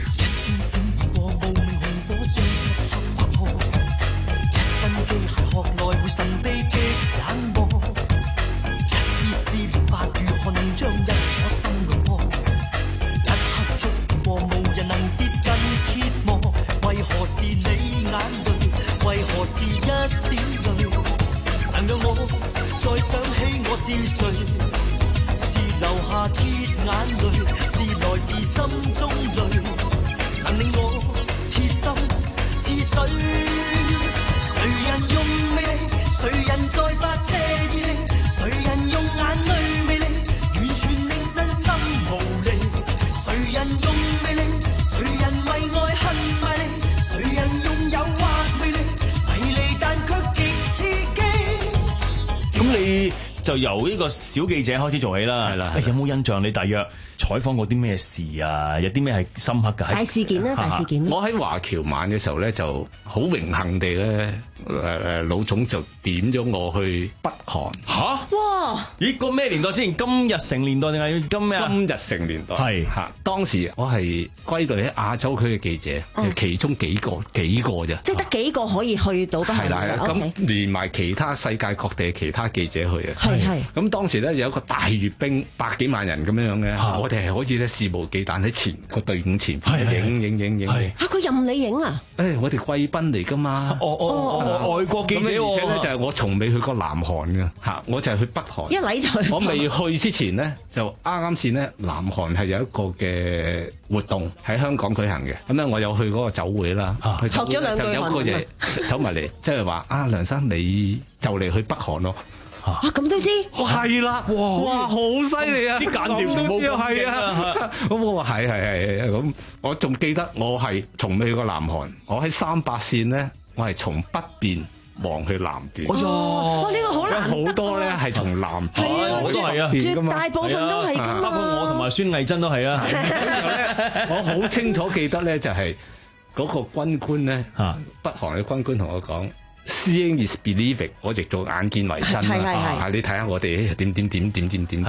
能讓我再想起我是誰，是流下鐵眼淚，是來自心中淚，能令我鐵心是誰？誰人用魅力？誰人在發射熱力？誰人用眼淚魅力？完全令身心無力。誰人用魅力？誰人為愛恨賣力？誰人用誘惑魅力？迷離但卻極刺激。 咁你就由呢個小記者開始做起啦，係啦。有冇印象你大約採訪過啲咩事啊？有啲咩係深刻㗎？ 大事件啦，大事件。 我喺華僑晚嘅時候咧，就好榮幸地咧，誒誒老總就點咗我去北韓。 吓？哇！咦？個咩年代先？金日成年代定係今咩啊？ 金日成年代係嚇。當時我係歸類喺亞洲區嘅記者，其中幾個幾個啫。 即係得幾個可以去到北韓。 係啦，咁連埋其他世界各地其他記者去啊。 係係。 咁當時咧有一個大閱兵，百幾萬人咁樣樣嘅，我哋係可以咧肆無忌憚喺前個隊伍前影影影影。 嚇！佢任你影啊？ 誒，我哋貴賓嚟㗎嘛。 哦哦，外國記者喎。 而且咧就係我從未去過南韓嘅嚇，我就係去北韓。 一嚟就去。 我未去之前咧，就啱啱先咧，南韓係有一個嘅活動喺香港舉行嘅。咁咧，我有去嗰個酒會啦。 學咗兩句韓文。 有個嘢走埋嚟，即係話啊，梁生你就嚟去北韓咯。 啊，咁都知？ 係啦，哇哇，好犀利啊！ 啲間諜全部係啊。咁我話係係係咁，我仲記得我係從未去過南韓，我喺三八線咧，我係從北邊望去南邊。 哦，哇！呢個好難得。 好多咧係從南邊， 我都係啊， 絕大部分都係㗎嘛。 包括我同埋孫藝珍都係啊。 我好清楚記得咧，就係嗰個軍官咧，北韓嘅軍官同我講。Seeing is believing，我亦做眼見為真啦。啊，你睇下我哋點點點點點點點。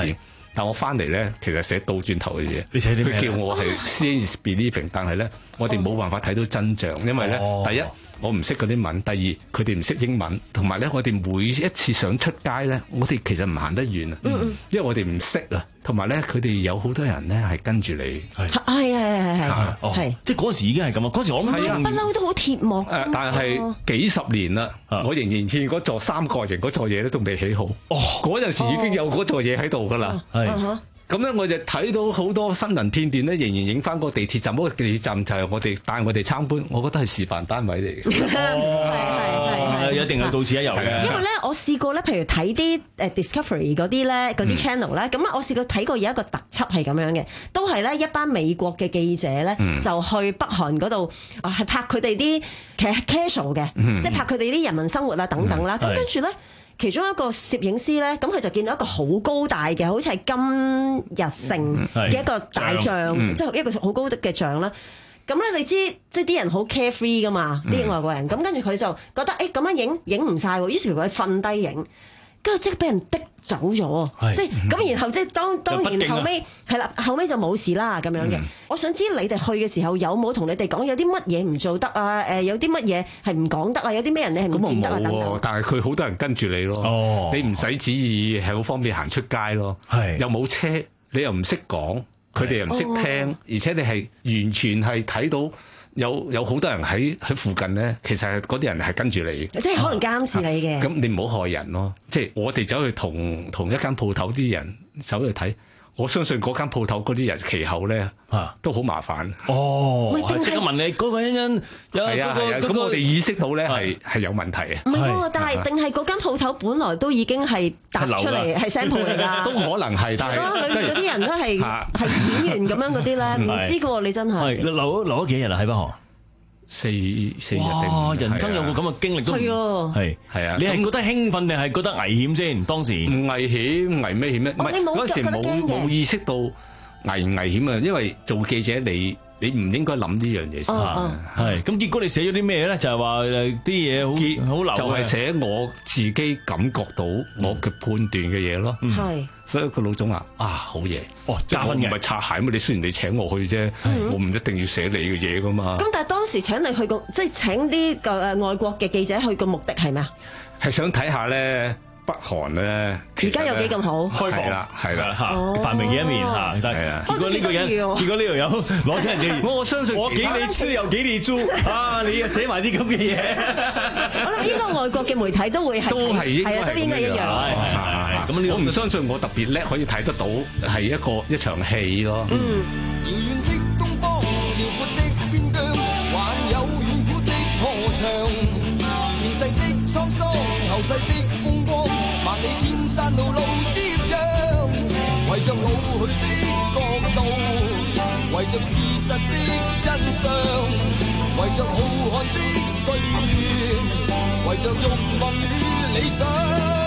但我翻嚟咧，其實寫倒轉頭嘅嘢。 你寫啲咩？ 佢叫我係 seeing is believing，但係咧，我哋冇辦法睇到真相，因為咧， 哦、 第一我唔識嗰啲文，第二佢哋唔識英文，同埋咧，我哋每一次想出街咧，我哋其實唔行得遠啊，嗯、因為我哋唔識啊，同埋咧，佢哋有好多人咧係跟住你， 係係係係係， 即係嗰時已經係咁啊！嗰時我諗不嬲都好鐵幕， 誒，但係幾十年啦， 啊、 我仍然見嗰座三角形嗰座嘢咧都未起好，哦，嗰陣時已經有嗰座嘢喺度噶啦，係、哦。咁咧，我就睇到好多新聞片段咧，仍然影翻個地鐵站。嗰個地鐵站就係我哋帶我哋參觀，我覺得係示範單位嚟嘅。 哦，係係係，一定係到此一遊嘅。 因為咧，我試過咧，譬如睇啲誒 Discovery 嗰啲咧，嗰啲 channel 咧，咁啊，我試過睇過有一個特輯係咁樣嘅，都係咧一班美國嘅記者咧，就去北韓嗰度啊，係拍佢哋啲其實 casual 嘅，即係拍佢哋啲人民生活啊等等啦。咁跟住咧。其中一個攝影師咧，咁佢就見到一個好高大嘅，好似係金日成嘅一個大像，嗯、即係一個好高嘅像啦。咁咧，你知即係啲人好 carefree 噶嘛，啲、嗯、外國人。咁跟住佢就覺得誒咁樣影影唔晒喎，於是佢瞓低影，跟住即係俾人逼走咗，即係咁。然後即係當當然後尾係啦，後尾就冇事啦咁樣嘅。嗯、我想知你哋去嘅時候有冇同你哋講有啲乜嘢唔做得啊？誒，有啲乜嘢係唔講得啊？有啲咩人你係唔見得啊？等等。 但係佢好多人跟住你咯，哦、你唔使旨意係好方便行出街咯，又冇車，你又唔識講，佢哋又唔識聽，哦、而且你係完全係睇到。有有好多人喺喺附近咧，其實嗰啲人係跟住你， 即係可能監視你嘅。 咁、啊、你唔好害人咯，即係我哋走去同同一間鋪頭啲人走去睇。我相信嗰間鋪頭嗰啲人其後咧啊都好麻煩。 哦，即刻問你嗰個欣欣有係啊係啊，咁我哋意識到咧係係有問題嘅。 唔係喎，但係定係嗰間鋪頭本來都已經係搭出嚟係 sample 嚟㗎。 都可能係，但係裏面嗰啲人都係係演員咁樣嗰啲咧，唔知㗎喎，你真係。 留咗留咗幾日啊？喺北韓？ 四四日定哇！人生有個咁嘅經歷都係係係啊！你係覺得興奮定係覺得危險先？當時唔危險，危咩險咩？唔係嗰時冇冇意識到危唔危險啊！因為做記者你你唔應該諗呢樣嘢先係。咁結果你寫咗啲咩咧？就係話啲嘢好好流， 就係寫我自己感覺到我嘅判斷嘅嘢咯。係。所以個老總話啊，好嘢哦，加分嘅，唔係擦鞋嘛？你雖然你請我去啫，我唔一定要寫你嘅嘢噶嘛。 咁但係當時請你去個，即係請啲誒外國嘅記者去個目的係咩啊？ 係想睇下咧北韓咧， 而家有幾咁好開放啦，係啦嚇， 繁榮嘅一面嚇。但係結果呢個人，結果呢條友攞咗人哋，我我相信我幾你知又幾你豬啊！你又寫埋啲咁嘅嘢。 我諗呢個外國嘅媒體都會係都係應該係啊，都應該一樣。 咁我唔相信我特別叻可以睇得到係一個一場戲咯。嗯。遙遠的東方，遼闊的邊疆，還有遠古的河牆，前世的滄桑，後世的風光，萬里千山路路接壤，為着老去的國度，為着事實的真相，為着浩瀚的歲月，為着慾望與理想。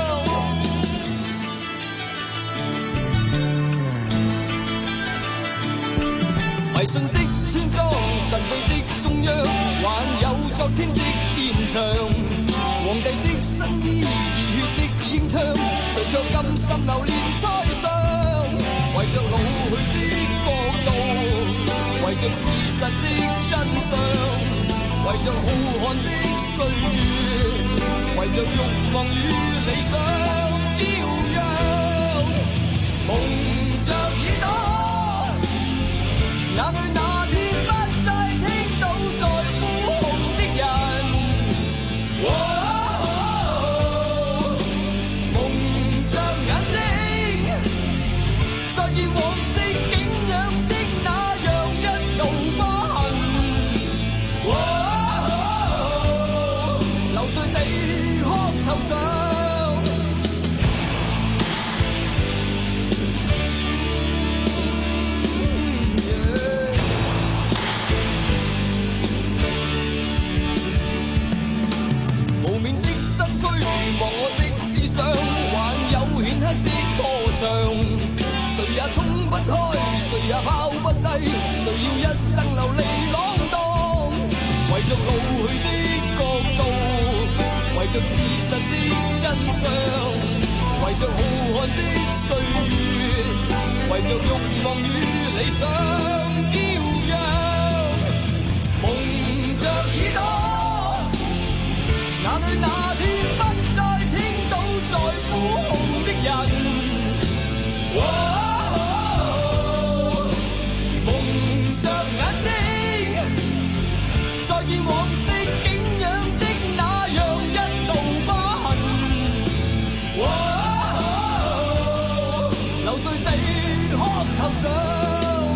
迷信的村莊，神秘的中央，還有昨天的戰場，皇帝的新衣，熱血的英槍，誰卻甘心流連在上？為着老去的國度，為着事實的真相，為着浩瀚的歲月，為着慾望與理想飄揚，夢着耳朵。眼淚那天不再聽到在呼號的人，哦哦、蒙着眼睛，再見往昔景仰的那樣一道疤痕，哦哦、留在你殼頭上。忘我的思想，還有顯赫的歌唱，誰也衝不開，誰也拋不低，誰要一生流離浪蕩？為着老去的國度，為着事實的真相，為着浩瀚的歲月， 着慾望與理想飄揚，蒙着耳朵，哪裏那天不再聽到在呼號的人。哦哦、蒙着眼睛，再見往昔景仰的那樣一道疤痕。哦哦、流醉地殼頭上。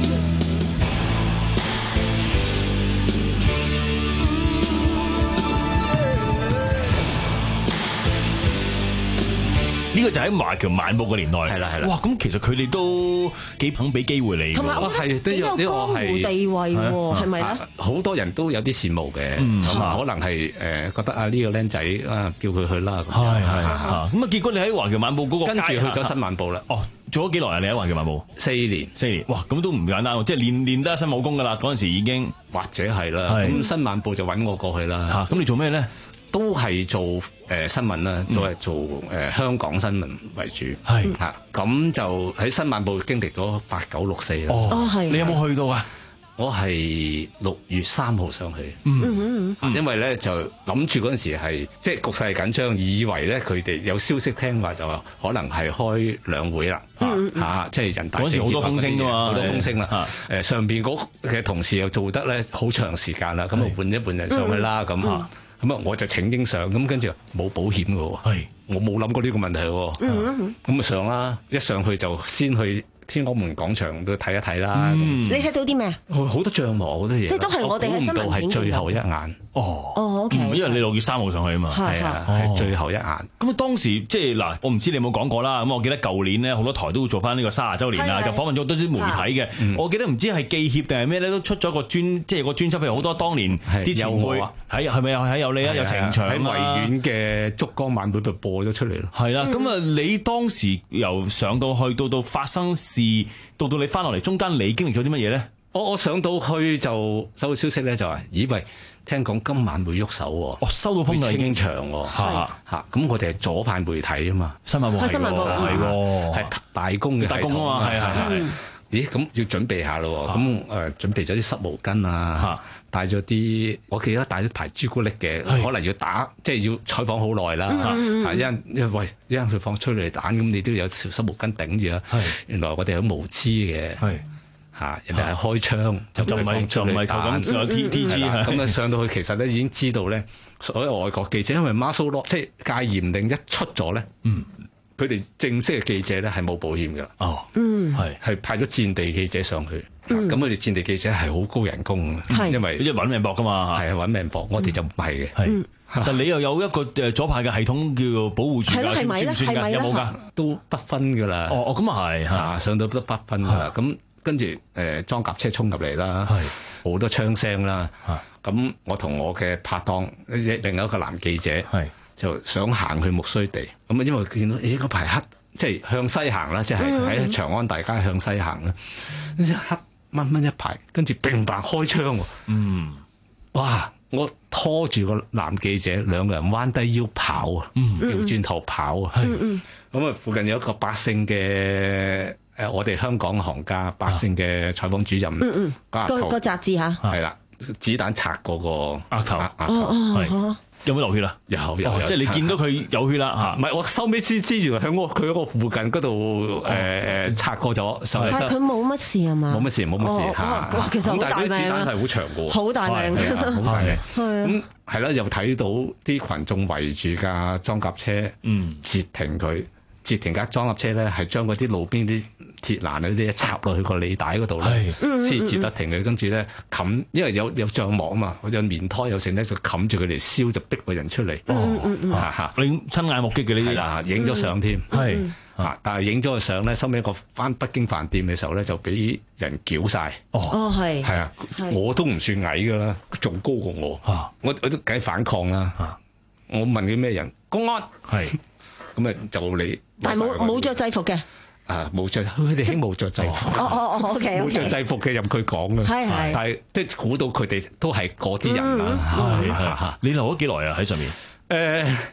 呢個就喺華僑晚報嘅年代，係啦係啦。哇！咁其實佢哋都幾肯俾機會你， 同埋我係都有江湖地位喎，係咪咧？ 好多人都有啲羨慕嘅，咁啊可能係誒覺得啊呢個僆仔啊叫佢去啦。係係嚇。咁啊結果你喺華僑晚報嗰個，跟住去咗新晚報啦。哦，做咗幾耐啊？你喺華僑晚報四年，四年。哇！咁都唔簡單喎，即係練練得新武功㗎啦。嗰陣時已經或者係啦。咁新晚報就揾我過去啦。 嚇！咁你做咩咧？ 都係做誒、呃、新聞啦，都係做誒、呃、香港新聞為主，係嚇咁就喺新晚報經歷咗八九六四啦。 哦，係。你有冇去到啊？ 我係六月三號上去， 嗯嗯， 因為咧就諗住嗰陣時係即係局勢緊張，以為咧佢哋有消息聽話就話可能係開兩會啦，嚇、嗯嗯啊、即係人大。嗰陣時好多風聲㗎嘛，好多風聲啦。誒上邊嗰嘅同事又做得咧好長時間啦，咁啊換一換人上去啦咁嚇。咁啊，我就請纓上，咁跟住冇保險嘅喎，係我冇諗過呢個問題喎，咁、嗯、啊上啦，一上去就先去天安門廣場度睇一睇啦。 嗯、你睇到啲咩啊？ 好多帳幕，好多嘢。即係都係我哋喺新聞片係最後一眼。 哦， 哦，OK。 因為你六月三號上去啊嘛， 係啊，係最後一眼。 咁啊，當時即係嗱，我唔知你有冇講過啦。咁我記得舊年咧，好多台都會做翻呢個卅週年啦，就訪問咗好多啲媒體嘅。我記得唔知係記協定係咩咧，都出咗個專，即係個專輯，譬如好多當年啲前輩喺係咪喺有你啊，有情場喺維園嘅燭光晚會度播咗出嚟咯。 係啦，咁啊，你當時由上到去到到發生事，到到你翻落嚟，中間你經歷咗啲乜嘢咧？ 我我上到去就收到消息咧，就話以為。聽講今晚會喐手喎， 哦收到風就已經長喎，嚇嚇咁我哋係左派媒體啊嘛， 新聞部係係喎，係大公嘅大公啊嘛，係係係， 咦咁要準備下咯喎，咁誒準備咗啲濕毛巾啊，帶咗啲，我記得帶咗排朱古力嘅，可能要打，即係要採訪好耐啦，嚇一陣因為喂一陣佢放催淚彈咁，你都有條濕毛巾頂住啊，原來我哋好無知嘅。嚇！人哋係開槍，就就唔係就唔係就咁，仲有 T T G 咁啊！上到去其實咧已經知道咧，所有外國記者因為 martial law 即係戒嚴令一出咗咧，嗯，佢哋正式嘅記者咧係冇保險㗎。哦，嗯，係係派咗戰地記者上去，咁佢哋戰地記者係好高人工嘅，因為即係揾命搏㗎嘛， 係啊揾命搏，我哋就唔係嘅。係， 但你又有一個誒左派嘅系統叫做保護住㗎，算唔算㗎？有冇㗎？ 都不分㗎啦。 哦哦，咁啊係嚇，上到都不分㗎啦。咁跟住誒裝甲車衝入嚟啦，好多槍聲啦。咁我同我嘅拍檔，另外一個男記者，就想行去木須地。咁啊，因為見到咦嗰排黑，即係向西行啦，即係喺長安大街向西行啦。黑掹掹一排，跟住砰砰開槍喎。嗯，哇！我拖住個男記者，兩個人彎低腰跑啊，調轉頭跑啊。咁啊，附近有一個百姓嘅。誒，我哋香港行家百姓嘅採訪主任， 嗯嗯，個個雜誌嚇， 係啦，子彈擦過個額頭， 哦哦， 有冇流血啊？ 有有， 即係你見到佢有血啦嚇， 唔係我收尾先知住喺我佢嗰個附近嗰度誒誒擦過咗， 但係佢冇乜事啊嘛， 冇乜事冇乜事嚇， 其實好大命啊， 但係啲子彈係好長嘅喎， 好大命， 好大命，咁係啦，又睇到啲群眾圍住架裝甲車，嗯，截停佢，截停架裝甲車咧，係將嗰啲路邊啲鐵欄嗰啲插落去個履帶嗰度咧，先至得停佢。跟住咧冚，因為有有帳幕啊嘛，有棉胎有成咧，就冚住佢嚟燒，就逼個人出嚟。嚇嚇， 你親眼目擊嘅呢啲啦，影咗相添。係嚇，但係影咗個相咧，收尾我翻北京飯店嘅時候咧，就俾人繳晒。 哦，係係啊，我都唔算矮噶啦，仲高過我。我我都梗係反抗啦。我問佢咩人？公安係咁啊，就你。 但係冇冇著制服嘅。 啊！冇着，佢哋興冇着制服。 哦哦哦，OK， 冇着制服嘅任佢講嘅。係係。但係即係估到佢哋都係嗰啲人啦。係係。 你留咗幾耐啊？喺上面？ 誒，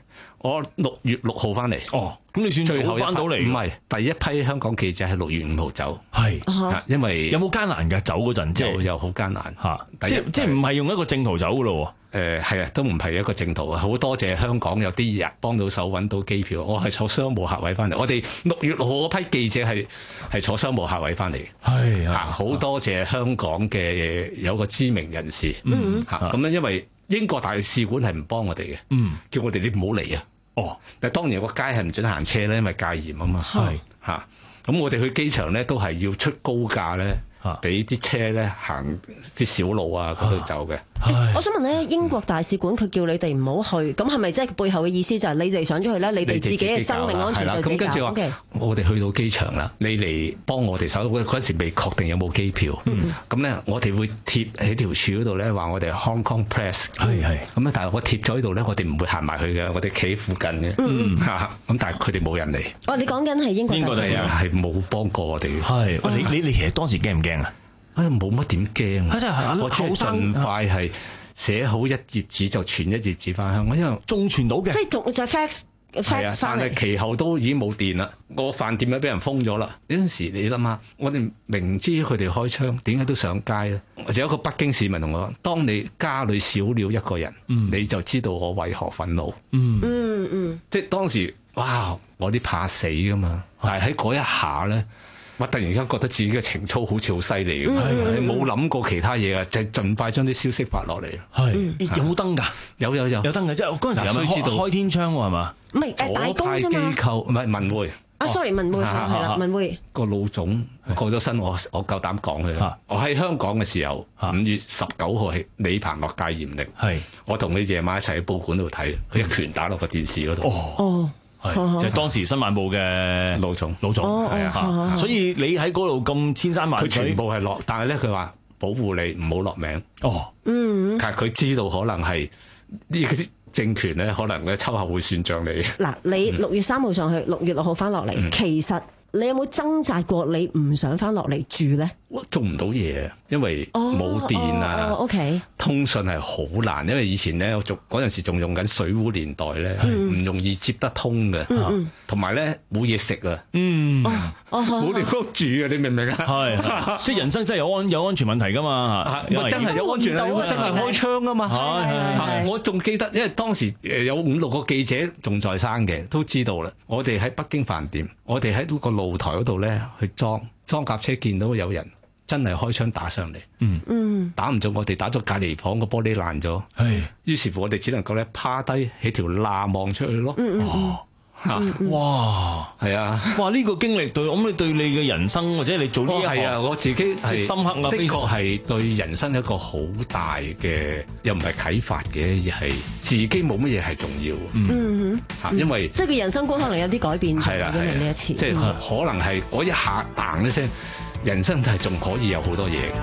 我六月六號翻嚟。 哦，咁你算早翻到嚟？ 唔係，第一批香港記者係六月五號走。 係、 啊，因為有冇艱難㗎？走嗰陣即係又好艱難嚇，即即係唔係用一個正途走㗎咯？ 誒係啊，都唔係一個正途啊！好多謝香港有啲人幫到手揾到機票，我係坐商務客位翻嚟。我哋六月六號嗰批記者係係坐商務客位翻嚟嘅。係啊，好多謝香港嘅有個知名人士。嗯嚇，咁咧因為英國大使館係唔幫我哋嘅。嗯，叫我哋你唔好嚟啊。哦，但係當然個街係唔準行車咧，因為戒嚴啊嘛。係嚇，咁我哋去機場咧都係要出高價咧。俾啲車咧行啲小路啊嗰度走嘅。 我想問咧，英國大使館佢叫你哋唔好去，咁係咪即係背後嘅意思就係你哋上咗去咧，你哋自己嘅生命安全就自己搞？咁跟住話， okay. 我哋去到機場啦，你嚟幫我哋手。嗰陣時未確定有冇機票，咁咧、嗯、我哋會貼喺條柱嗰度咧話我哋 Hong Kong Press。係係。咁咧，但係我貼咗喺度咧，我哋唔會行埋去嘅，我哋企喺附近嘅。嗯。咁但係佢哋冇人嚟。哦，你講緊係英國大使館係冇幫過我哋嘅。係。你你你其實當時驚唔驚啊？哎呀，冇乜點驚啊！真係我即係盡快係寫好一頁紙就傳一頁紙翻香港，因為仲傳到嘅，即係仲就 fax fax 翻嚟。但係其後都已經冇電啦，個飯店咧俾人封咗啦。有陣時你諗下，我哋明知佢哋開槍，點解都上街咧？有一個北京市民同我講：當你家裏少了一個人，嗯、你就知道我為何憤怒。嗯嗯嗯，即係當時哇，我啲怕死噶嘛，但係喺嗰一下咧。我突然間覺得自己嘅情操好似好犀利咁，冇諗過其他嘢啊，就係盡快將啲消息發落嚟。係有冇燈㗎？有有有有燈嘅，即係嗰陣時係咪開開天窗喎？係嘛？唔係誒大公啫嘛。機構唔係文匯啊 ，sorry 文匯係啦，文匯個老總過咗身，我我夠膽講佢。我喺香港嘅時候，五月十九號係李鵬落戒嚴令，係我同你夜晚一齊喺報館度睇，佢一拳打落個電視嗰度。哦。係，就係當時新晚報嘅老總，老總係啊，所以你喺嗰度咁千山萬水，佢全部係落，但係咧佢話保護你唔好落名。哦，嗯，但係佢知道可能係呢啲政權咧，可能咧秋後會算賬你。嗱，你六月三號上去，六月六號翻落嚟，嗯、其實你有冇掙扎過你唔想翻落嚟住咧？做唔到嘢，因為冇電啊。哦哦、OK，通訊係好難，因為以前咧，我仲嗰陣時仲用緊水壺年代咧，唔、嗯、容易接得通嘅。同埋咧冇嘢食啊。嗯，冇地方住啊！你明唔明啊？係，即係人生真係有安有安全問題噶嘛。唔係真係有安全啊！真係開槍啊嘛。係係。我仲記得，因為當時誒有五六個記者仲在生嘅，都知道啦。我哋喺北京飯店，我哋喺個露台嗰度咧去裝裝甲車，見到有人。真係開槍打上嚟，嗯嗯，打唔中我哋，打咗隔離房個玻璃爛咗，係，於是乎我哋只能夠咧趴低喺條罅望出去咯，嗯嗯嚇，哇，係啊，哇呢個經歷對我諗你對你嘅人生或者你做呢一行，啊，我自己係深刻啊，的確係對人生一個好大嘅，又唔係啟發嘅，而係自己冇乜嘢係重要，嗯嚇，因為即係佢人生觀可能有啲改變，係啦，因為呢一次，即係可能係我一下嘭一聲。人生係仲可以有好多嘢嘅。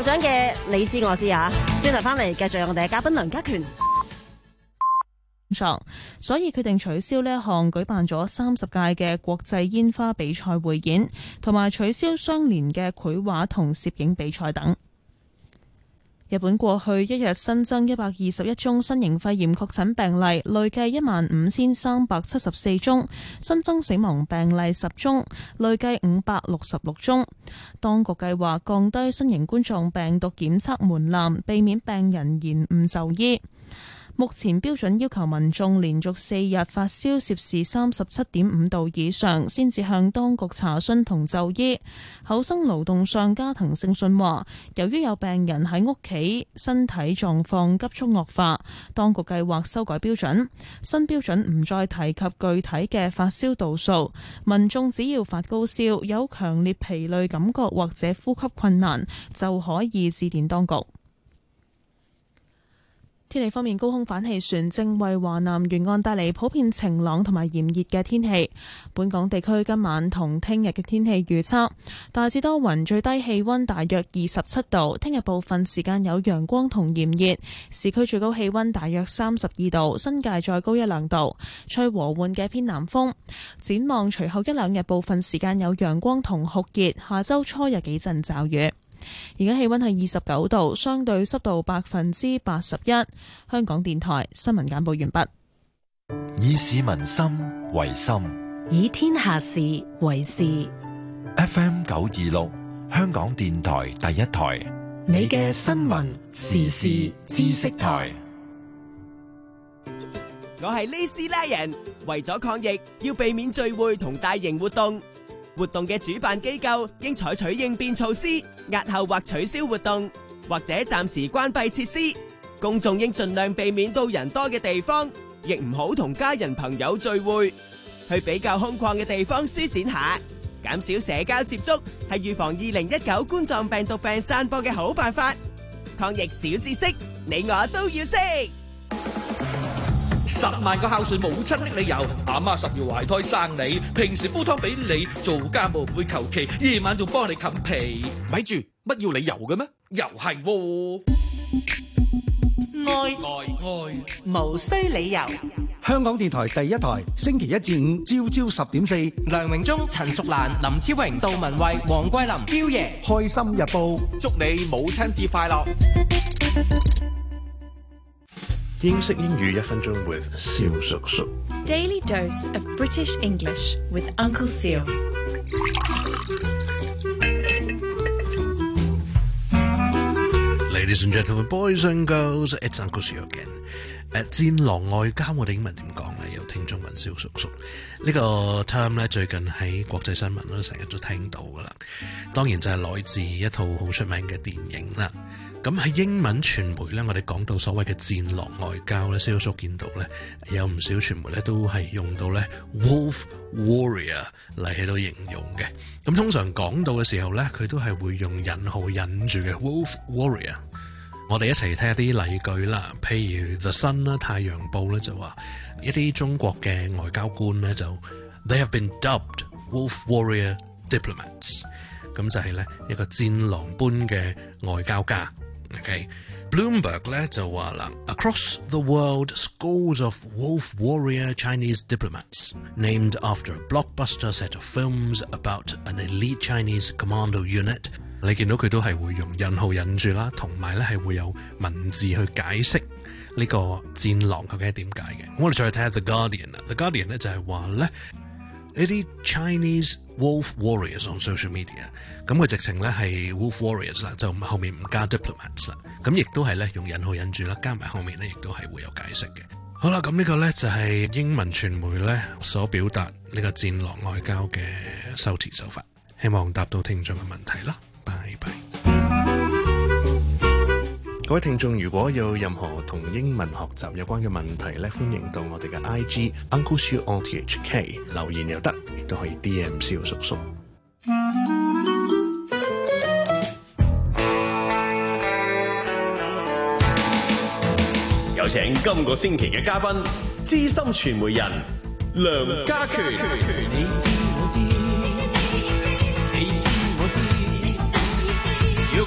長嘅你知我知啊！轉頭翻嚟繼續有我哋嘅嘉賓梁家權。 所以決定取消呢一項舉辦咗三十屆嘅國際煙花比賽匯演，同埋取消相連嘅繪畫同攝影比賽等。日本過去一日新增一百二十一宗新型肺炎確診病例，累計一萬五千三百七十四宗，新增死亡病例十宗，累計五百六十六宗。當局計劃降低新型冠狀病毒檢測門檻，避免病人延誤就醫。目前標準要求民眾連續四日發燒攝氏三十七點五度以上，先至向當局查詢同就醫。厚生勞動相家庭誠信話，由於有病人喺屋企身體狀況急速惡化，當局計劃修改標準。新標準唔再提及具體嘅發燒度數，民眾只要發高燒、有強烈疲累感覺或者呼吸困難，就可以致電當局。天氣方面，高空反氣旋正為華南沿岸帶嚟普遍晴朗同埋炎熱嘅天氣。本港地區今晚同聽日嘅天氣預測大致多雲，最低氣溫大約二十七度。聽日部分時間有陽光同炎熱，市區最高氣溫大約三十二度，新界再高一兩度，吹和緩嘅偏南風。展望隨後一兩日部分時間有陽光同酷熱，下周初有幾陣驟雨。而家氣溫係二十九度，相對濕度百分之八十一。香港電台新聞簡報完畢。 以市民心為心， 以天下事為事。 F M 九二六，香港電台第一台， 你嘅新聞時事知識台。 我係呢斯拉人，為咗抗疫，要避免聚會同大型活動。活動嘅主辦機構應採取應變措施，押後或取消活動，或者暫時關閉設施。公眾應盡量避免到人多嘅地方，亦唔好同家人朋友聚會。去比較空曠嘅地方舒展下，減少社交接觸，係預防二零一九冠狀病毒病散播嘅好辦法。抗疫小知識，你我都要識。 十萬個孝順母親的理由，阿媽十月懷胎生你，平時煲湯俾你，做家務唔會求其，夜晚仲幫你冚被。 咪住，乜要理由嘅咩？ 又係喎， 愛愛愛，無需理由。 香港電台第一台，星期一至五朝朝十點四， 梁榮忠、陳淑蘭、林超榮、杜文慧、黃桂林、彪爺， 開心日報， 祝你母親節快樂。 英式英語一分鐘 with 蕭叔叔。 Daily dose of British English with Uncle Seal。 Ladies and gentlemen, boys and girls, it's Uncle Seal again。 誒，戰狼外交我哋英文點講咧？有聽眾問蕭叔叔，呢個 term 咧最近喺國際新聞都成日都聽到噶啦。當然就係來自一套好出名嘅電影啦。咁喺英文傳媒咧，我哋講到所謂嘅戰狼外交咧，蕭叔叔見到咧有唔少傳媒咧都係用到咧 Wolf Warrior 嚟喺度形容嘅。咁通常講到嘅時候咧，佢都係會用引號引住嘅 Wolf Warrior。我哋一齊睇下啲例句啦，譬如 The Sun 啦，太陽報咧就話一啲中國嘅外交官咧就 They have been dubbed Wolf Warrior diplomats， 咁就係咧一個戰狼般嘅外交家。Okay. Bloomberg 咧就話啦 Across the world, scores of wolf warrior Chinese diplomats named after a blockbuster set of films about an elite Chinese commando unit。 你見到佢都係會用引號引住啦，同埋咧係會有文字去解釋呢個戰狼究竟係點解嘅。我哋再睇下 The Guardian 啦 The Guardian 咧就係話咧呢啲 Chinese wolf warriors on social media， 咁佢直情咧係 wolf warriors 啦，就後面唔加 diplomats 啦，咁亦都係咧用引號引住啦，加埋後面咧亦都係會有解釋嘅。好啦，咁呢個咧就係英文傳媒咧所表達呢個戰狼外交嘅修辭手法，希望答到聽眾嘅問題啦。拜拜。各位聽眾，如果有任何同英文學習有關嘅問題咧，歡迎到我哋嘅 I G Uncle Siu O T H K 留言又得，亦都可以 D M 蕭叔叔。 有請今個星期嘅嘉賓，資深傳媒人梁家權。 你知我知，你知我知，若是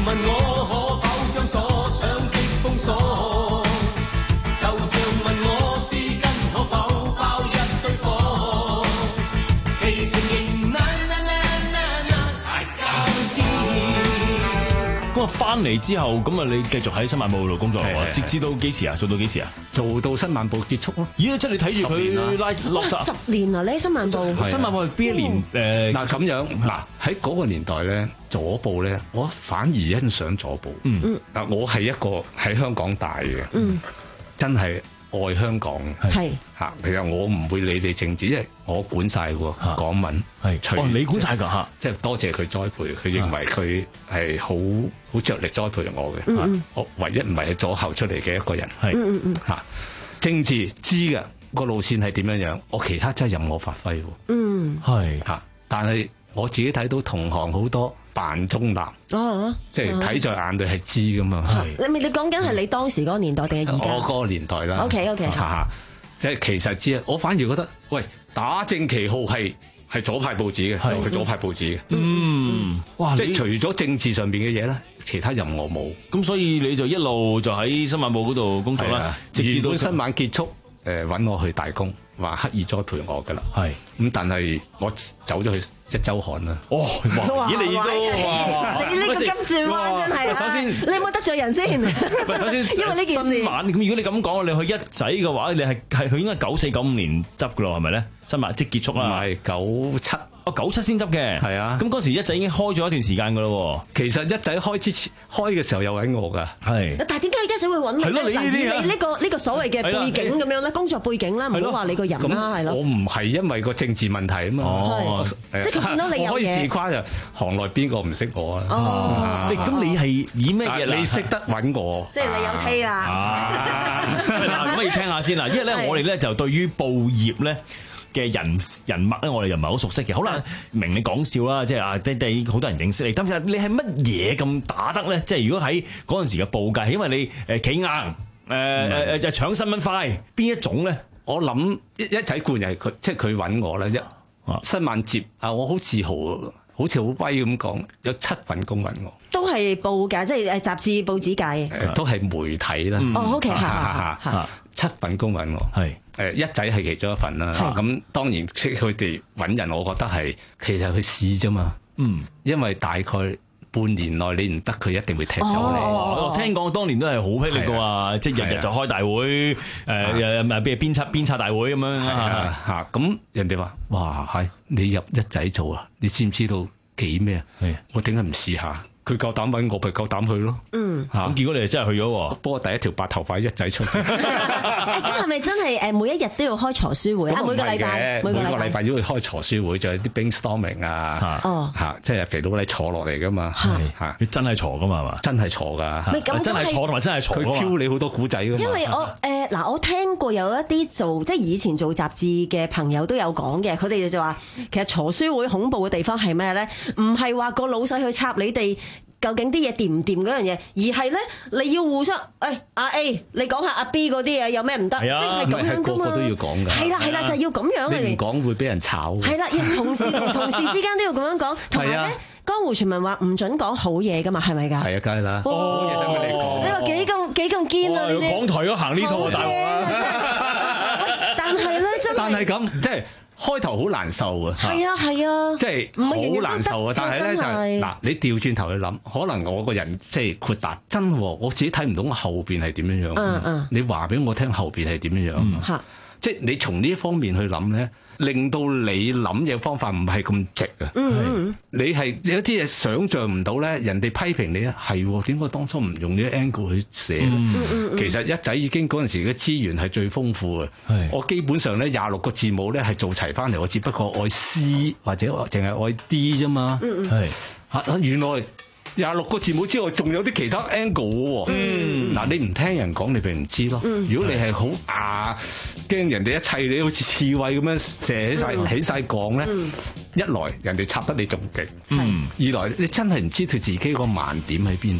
問我可否將所想的封鎖，就像問我絲巾可否包一堆火，其情形難難難難難大家都知。 咁啊，翻嚟之後，咁啊，你繼續喺新晚報度工作喎，直至到幾時啊？做到幾時啊？ 做到新晚報結束咯。 咦！即係你睇住佢拉落哇！十年啊！你喺新晚報， 新晚報係邊一年？誒嗱咁樣嗱喺嗰個年代咧，左報咧，我反而欣賞左報。 嗯嗱，我係一個喺香港大嘅， 嗯， 真係愛香港。 係嚇，其實我唔會理你政治，因為我管晒喎港文。 係哦，你管晒㗎嚇， 即係多謝佢栽培，佢認為佢係好好着力栽培我嘅。 嗯我唯一唔係左後出嚟嘅一個人。 係嗯嗯嗯嚇，政治知嘅個路線係點樣樣，我其他真係任我發揮喎。 嗯， 係嚇，但係我自己睇到同行好多扮中立， 哦， 即係睇在眼裏係知噶嘛。 你咪你講緊係你當時嗰個年代定係而家？ 我嗰個年代啦。 OK OK 嚇，即係其實知啊，我反而覺得，喂，打正旗號係係左派報紙嘅，就係左派報紙嘅。 嗯，哇！ 即係除咗政治上邊嘅嘢咧，其他任我冇。 咁所以你就一路就喺新晚報嗰度工作啦，直至到新晚結束，誒揾我去大公，話刻意栽培我噶啦。 係咁，但係我走咗去一週刊啦。 哦，哇！咦，你都哇！ 你呢個金轉彎真係， 首先你有冇得罪人先？ 首先， 因為呢件事。 新晚咁，如果你咁講，你去一仔嘅話，你係係佢應該九四九五年執嘅咯，係咪咧？新晚即係結束啦。 唔係九七。 哦，九七先執嘅， 係啊。 咁嗰時一仔已經開咗一段時間噶咯。 其實一仔開之前開嘅時候有揾我噶， 係。 但係點解一仔會揾你咧？ 係咯，你呢啲你呢個呢個所謂嘅背景咁樣咧，工作背景啦，唔好話你個人啦，係咯。 我唔係因為個政治問題啊嘛。 哦， 即係佢見到你有嘢。 我可以自誇就行內邊個唔識我啊？ 哦， 咁你係以咩嘢？ 你識得揾我， 即係你有梯啦。 嗱，咁要聽下先啦，因為咧我哋咧就對於報業咧嘅人人脈咧，我哋又唔係好熟悉嘅。好啦，明你講笑啦，即係啊，啲啲好多人認識你。但係你係乜嘢咁打得咧？即係如果喺嗰陣時嘅報界，係因為你誒企硬，誒誒誒就搶新聞快，邊一種咧？ 我諗一一仔固然係佢，即係佢揾我啦。一新晚接啊，我好自豪，好似好威咁講，有七份工揾我， 都係報界，即係誒雜誌報紙界， 都係媒體啦。 哦，OK，嚇嚇七份工揾我，係誒一仔係其中一份啦。咁當然識佢哋揾人，我覺得係其實去試啫嘛。嗯，因為大概半年內你唔得，佢一定會踢走你。 我聽講當年都係好霹靂㗎嘛，即係日日就開大會，誒誒唔係邊鞭策鞭策大會咁樣啊嚇。咁人哋話：哇，係你入一仔做啊？你知唔知道幾咩啊？我點解唔試下？佢夠膽揾我，咪夠膽去咯。 嗯， 嚇， 咁結果你哋真係去咗喎。 不過第一條白頭髮一仔出。 咁係咪真係誒每一日都要開藏書會啊？每個禮拜， 每個禮拜都要開藏書會，就係啲 brainstorming 啊，嚇，即係肥佬你坐落嚟噶嘛，嚇， 佢真係坐噶嘛係嘛？ 真係坐㗎， 真係坐同埋真係坐。 佢飄你好多古仔㗎嘛。 因為我誒嗱，我聽過有一啲做即係以前做雜誌嘅朋友都有講嘅，佢哋就話其實藏書會恐怖嘅地方係咩咧？唔係話個老細去插你哋。究竟啲嘢掂唔掂嗰樣嘢，而係咧你要互相，誒阿 A 你講下阿 B 嗰啲嘢有咩唔得，即係咁樣噶嘛。 個個都要講㗎。 係啦係啦，就係要咁樣。 你唔講會俾人炒。 係啦，同事同同事之間都要咁樣講，同埋咧江湖傳聞話唔準講好嘢㗎嘛，係咪㗎？ 係啊，梗係啦。好嘢使乜你講？ 你話幾咁幾咁堅啊？呢啲港台都行呢套啊，大鑊啊！ 但係咧真係。 但係咁即係。開頭好難受啊！ 係啊係啊， 即係好難受啊！但係咧就係嗱，你調轉頭去諗，可能我個人即係豁達，真我自己睇唔到我後邊係點樣樣。嗯嗯，你話俾我聽後邊係點樣樣。嚇，即係你從呢一方面去諗咧，令到你諗嘢方法唔係咁直啊！嗯，你係有啲嘢想像唔到咧，人哋批評你啊，係點解當初唔用呢個 angle 去寫咧？其實一仔已經嗰陣時嘅資源係最豐富嘅。我基本上咧廿六個字母咧係做齊翻嚟，我只不過愛 C 或者淨係愛 D 啫嘛。係嚇，原來廿六個字母之外，仲有啲其他 angle 喎。嗯，嗱，你唔聽人講，你咪唔知咯。如果你係好啊，驚人哋一砌你好似刺蝟咁樣射起曬起曬槓咧，一來人哋插得你仲勁，二來你真係唔知道自己個盲點喺邊度。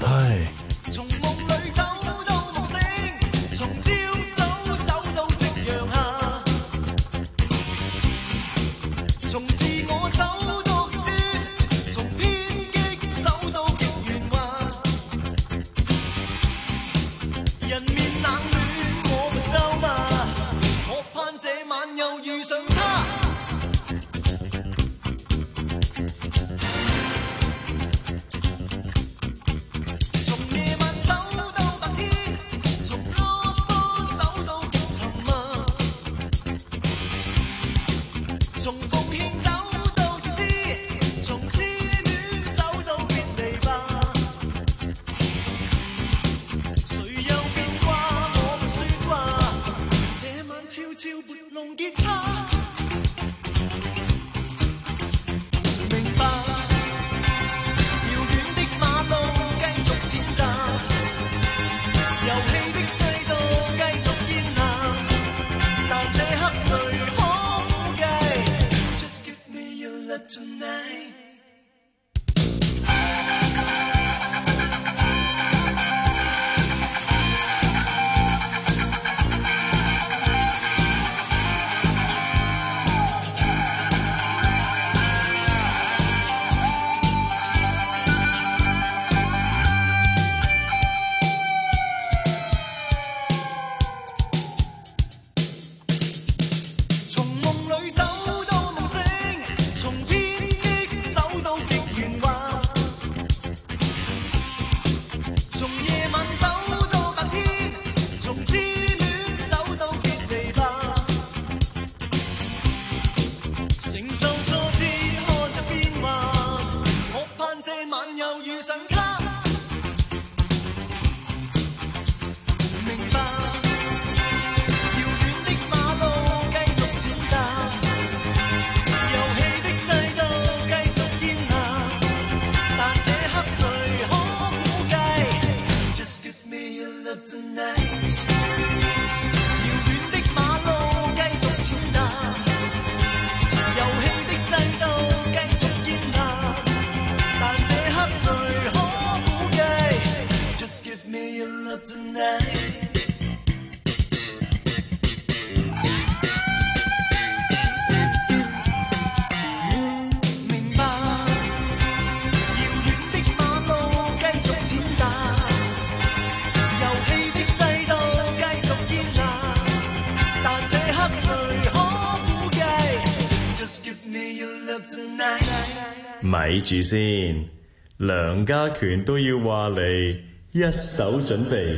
悄悄撥弄吉他，明白遙遠的馬路繼續踐踏，遊戲的制度繼續建立，但這刻誰可估計 Just give me your love tonight。 咪住先，梁家權都要話你一手準備。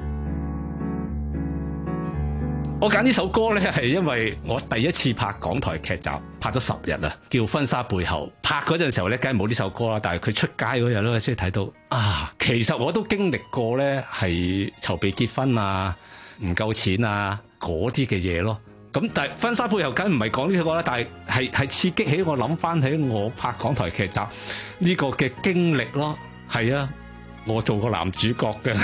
我揀呢首歌咧，係因為我第一次拍港台劇集，拍咗十日啊，叫《婚紗背後》。拍嗰陣時候咧，梗係冇呢首歌啦。但係佢出街嗰日咧，先睇到啊，其實我都經歷過咧，係籌備結婚啊，唔夠錢啊，嗰啲嘅嘢咯。咁但係婚紗背後梗唔係講呢首歌啦，但係係係刺激起我諗翻起我拍港台劇集呢個嘅經歷咯。係啊，我做過男主角嘅。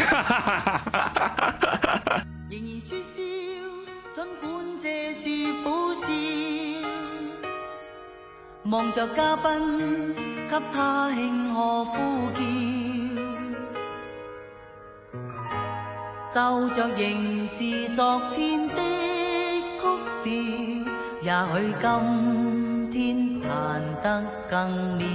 仍然說笑，儘管這是苦笑，望着嘉賓給他慶賀呼叫，就像仍是昨天的也許今天彈得更妙，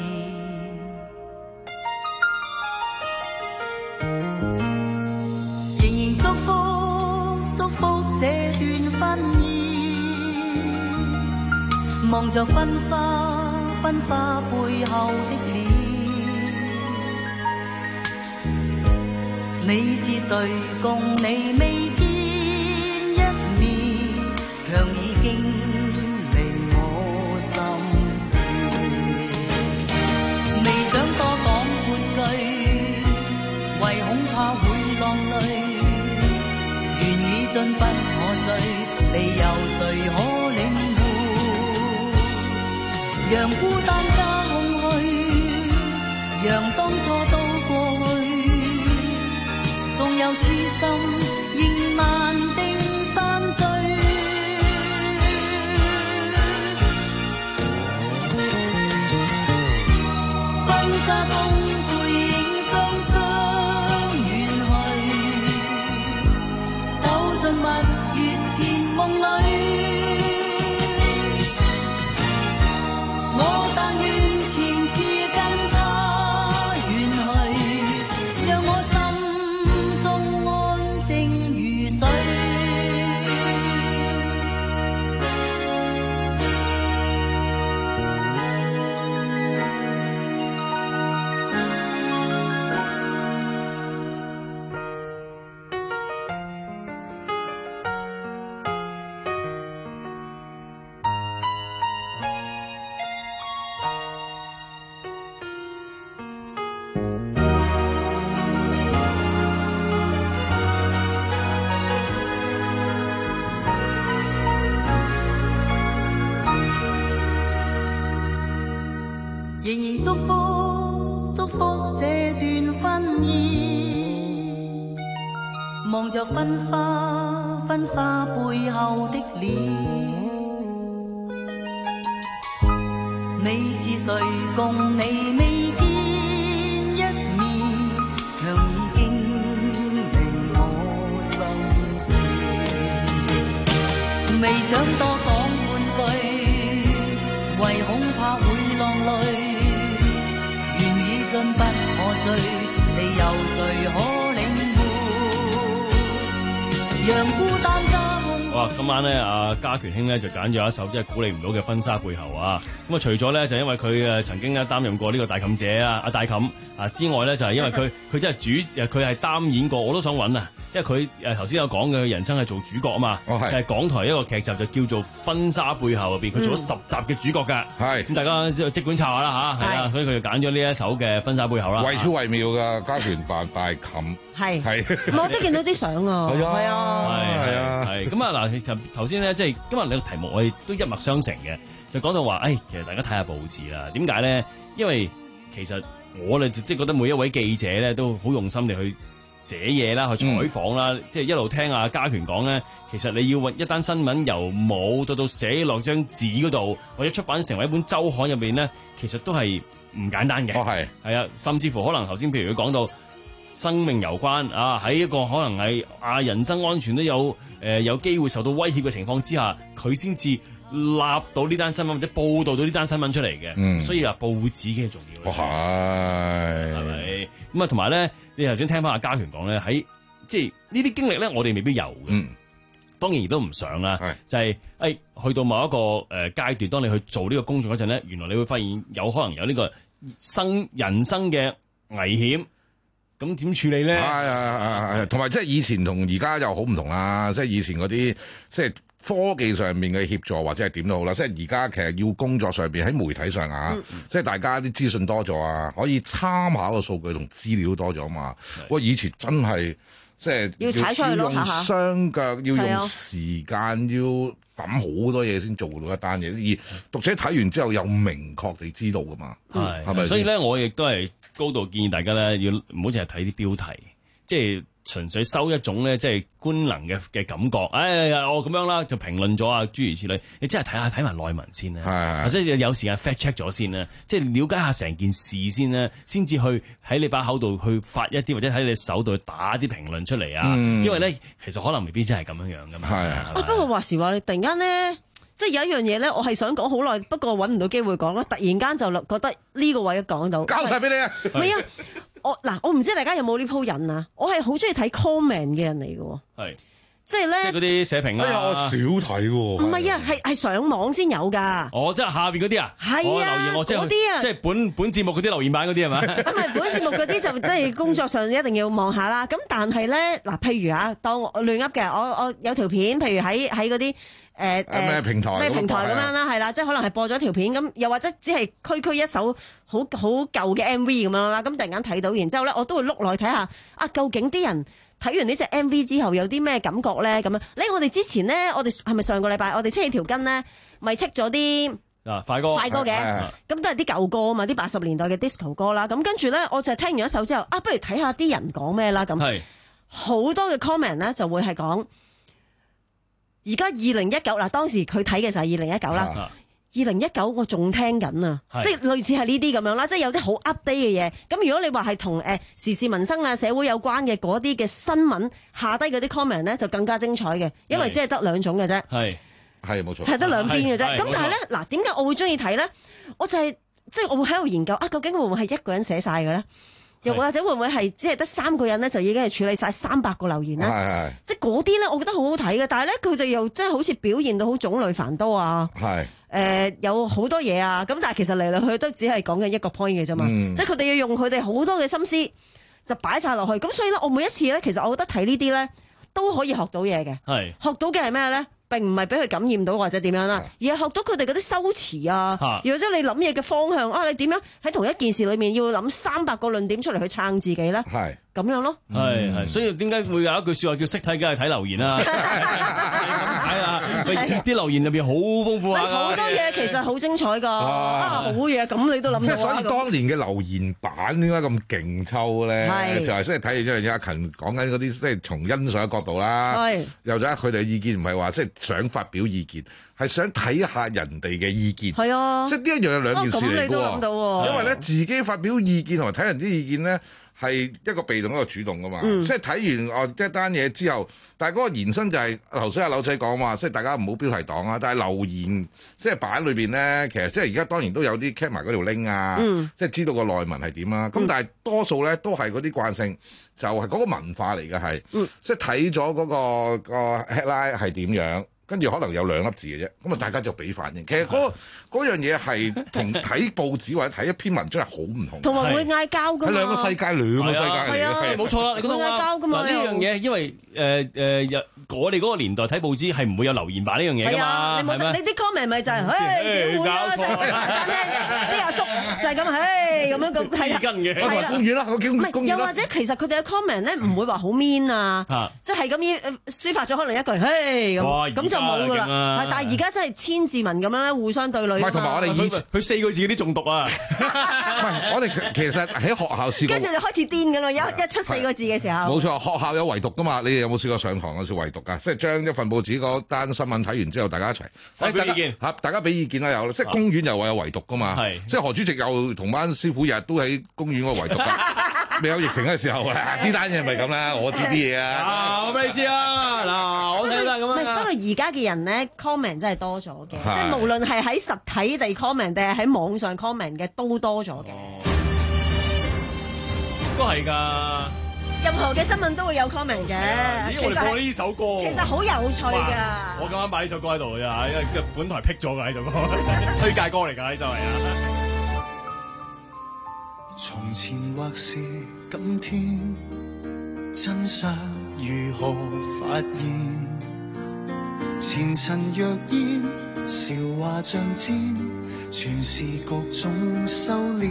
仍然祝福祝福這段婚姻，望着婚紗婚紗背後的臉，你是誰共你未見一面，強已經令我心事，未想多講半句，為恐怕會浪淚，緣已盡不可追，理由誰可領會，讓孤單加空虛，讓當初都過去，縱有痴心仍難定散聚。婚紗中背影雙雙遠去，走進蜜月甜夢裏，我但願前世跟他緣望着婚紗，婚紗背後的臉，你是誰共你未見一面，卻已經令我心事。未想多講半句，為恐怕會浪淚，緣已盡不可追，理由誰可讓孤單加空。 好啊！今晚咧，阿家權兄咧就揀咗一首即係估你唔到嘅婚紗背後啊！咁啊，除咗咧就因為佢誒曾經咧擔任過呢個大妗姐啊，阿大妗啊之外咧，就係因為佢佢真係主誒，佢係擔演過，我都想揾啊！因為佢誒頭先有講嘅，佢人生係做主角啊嘛， 哦、 就係港台一個劇集就叫做《婚紗背後》入邊，佢做咗十集嘅主角㗎。係咁、嗯，大家即管查下啦嚇，係啊，所以佢就揀咗呢一首嘅《婚紗背後》啦。 惟肖惟妙㗎，家權扮大妗。 係係， 我都見到啲相啊，係啊， 係啊，係咁啊嗱，其實頭先咧，即係今日你個題目我哋都一脈相承嘅，就講到話，誒，其實大家睇下報紙啦，點解咧？因為其實我哋即係覺得每一位記者咧都好用心地去寫嘢啦，去採訪啦，即係一路聽阿家權講咧，其實你要揾一單新聞由冇到到寫落張紙嗰度，或者出版成為一本週刊入邊咧，其實都係唔簡單嘅。 哦，係， 係啊，甚至乎可能頭先譬如佢講到。生命攸關啊！喺一個可能係啊人身安全都有誒、呃、有機會受到威脅嘅情況之下，佢先至立到呢單新聞或者報導到呢單新聞出嚟嘅。嗯，所以啊，報紙幾重要。 哦，係，係咪？ 咁啊，同埋咧，你頭先聽翻阿家權講咧，喺即係呢啲經歷咧，我哋未必有嘅。嗯，當然亦都唔想啦。係就係、是、誒、哎、去到某一個誒階段，當你去做呢個工作嗰陣咧，原來你會發現有可能有呢個生人生嘅危險。咁點處理咧？ 係係係係，同埋即係以前同而家又好唔同啦。即係以前嗰啲即係科技上面嘅協助或者係點都好啦。即係而家其實要工作上邊喺媒體上啊，嗯、即係大家啲資訊多咗啊，可以參考嘅數據同資料多咗嘛。喂，以前真係即係要踩出去咯， 要用雙腳，要用時間，要揼好多嘢先做到一單嘢。而讀者睇完之後又明確地知道噶嘛。係係咪？ 所以咧，我亦都係。高度建議大家咧，要唔好淨係睇啲標題，即係純粹收一種咧，即係官能嘅嘅感覺。哎呀，我咁樣啦，就評論咗啊，諸如此類。你真係睇下睇埋內文先啦，或者有時間 fact check 咗先啦，即係了解下成件事先啦，先至去喺你把口度去發一啲，或者喺你手度去打啲評論出嚟啊。嗯、因為咧，其實可能未必真係咁樣樣噶嘛。係啊， 不過話時話，你突然間咧。即係有一樣嘢咧，我係想講好耐，不過揾唔到機會講咯。突然間就覺得呢個位講到， 交晒俾你啊！ 唔係啊，我嗱，我唔知大家有冇呢鋪癮啊？我係好中意睇 comment 嘅人嚟嘅，係即係咧， 即係嗰啲社評啊。 哎呀，我少睇喎。 唔係啊，係係上網先有㗎。 哦，即係下邊嗰啲啊？ 係啊， 留言我即係嗰啲啊， 即係本本節目嗰啲留言板嗰啲係嘛？ 唔係本節目嗰啲就即係工作上一定要望下啦。咁但係咧嗱，譬如啊，當我亂噏嘅，我我有條片，譬如喺喺嗰啲。誒誒咩平台咩平台咁樣啦，係啦，即係可能係播咗條片咁，又或者只係區區一首好好舊嘅 M V 咁樣啦，咁突然間睇到，然之後咧我都會碌落去睇下啊，究竟啲人睇完呢隻 M V 之後有啲咩感覺咧？咁樣咧，我哋之前咧，我哋係咪上個禮拜我哋戚起條筋咧，咪戚咗啲啊快歌快歌嘅，咁都係啲舊歌啊嘛，啲八十年代嘅 disco 歌啦，咁跟住咧我就聽完一首之後啊，不如睇下啲人講咩啦咁，好多嘅 comment 咧就會係講。而家二零一九嗱，當時佢睇嘅就係二零一九啦。二零一九我仲聽緊啊，即係類似係呢啲咁樣啦，即係有啲好 update 嘅嘢。咁如果你話係同誒時事民生啊、社會有關嘅嗰啲嘅新聞下低嗰啲 comment 咧，就更加精彩嘅，因為只係得兩種嘅啫。係係冇錯， 係得兩邊嘅啫。咁但係咧嗱，點解我會中意睇咧？我就係即係我會喺度研究啊，究竟會唔會係一個人寫晒嘅咧？又或者會唔會係只係得三個人咧就已經係處理晒三百個留言咧？係係，即係嗰啲咧，我覺得好好睇嘅。但係咧，佢哋又真係好似表現到好種類繁多啊！係誒、呃，有好多嘢啊！咁但係其實嚟嚟去去都只係講緊一個 point 嘅啫嘛。嗯、即係佢哋要用佢哋好多嘅心思就擺晒落去。咁所以咧，我每一次咧，其實我覺得睇呢啲咧都可以學到嘢嘅。係學到嘅係咩咧？並唔係俾佢感染到或者點樣啦，而係學到佢哋嗰啲修辭啊，又或者你諗嘢嘅方向啊，你點樣喺同一件事裏面要諗三百個論點出嚟去撐自己咧？係咁樣咯。係係，所以點解會有一句説話叫識睇梗係睇留言啊？係啊， 啲留言入邊好豐富啊， 好多嘢其實好精彩㗎，啊好嘢，咁你都諗到。 即係所以當年嘅留言板點解咁勁抽咧？就係即係睇完一樣嘢，阿勤講緊嗰啲即係從欣賞嘅角度啦，又者佢哋嘅意見唔係話即係想發表意見。係想睇下人哋嘅意見，係啊，即係呢一樣係兩件事嚟嘅喎。因為咧自己發表意見同埋睇人啲意見咧係一個被動一個主動噶嘛。嗯、即係睇完哦一單嘢之後，但係嗰個延伸就係頭先阿柳仔講嘛，即係大家唔好標題黨啊。但係留言即係版裏邊咧，其實即係而家當然都有啲 cap 埋嗰條 link 啊，嗯、即係知道個內文係點啊。咁、嗯、但係多數咧都係嗰啲慣性，就係、是、嗰個文化嚟嘅係，嗯、即係睇咗嗰個、嗰個 headline 係點樣。跟住可能有兩粒字嘅啫，咁啊大家就俾反應。其實嗰嗰樣嘢係同睇報紙或者睇一篇文章係好唔同，同埋會嗌交㗎嘛。係兩個世界，兩個世界嚟嘅，係冇錯啦。你覺得嗌交㗎嘛？嗱呢樣嘢，因為誒誒，我哋嗰個年代睇報紙係唔會有留言版呢樣嘢㗎嘛。你冇得，你啲 comment 咪就係，唉點會啊？就係茶餐廳啲阿叔就係咁，唉咁樣咁係嘅。係啦，公園啦，我叫公園啦。又或者其實佢哋嘅 comment 咧唔會話好 mean 啊，即係咁樣抒發咗可能一句，嘿咁咁。就冇噶啦，但係而家真係千字文咁樣咧，互相對壘。唔係，同埋我哋以前佢四個字嗰啲中毒啊！唔係，我哋其實喺學校試過，跟住就開始癲噶啦，一一出四個字嘅時候。冇錯，學校有圍讀噶嘛？你哋有冇試過上堂嗰時圍讀噶？即係將一份報紙嗰單新聞睇完之後，大家一齊發表意見嚇，大家俾意見啦，有即係公園又話有圍讀噶嘛？係，即係何主席又同班師傅日日都喺公園嗰度圍讀㗎。未有疫情嘅時候啊，呢單嘢咪咁啦，我知啲嘢啊。我俾你知啊，嗱，我睇啦咁樣。不過而家嘅人咧 comment 真係多咗嘅，即係無論係喺實體地 comment 定係喺網上 comment 嘅都多咗嘅， 都係㗎。 任何嘅新聞都會有 comment 嘅。 咦，我哋播呢首歌， 其實好有趣㗎。 我今晚擺呢首歌喺度㗎，因為本台辟咗㗎呢首歌，推介歌嚟㗎呢首係啊。 從前或是今天，真相如何發現？前塵若煙，韶華像箭，全是各種修煉。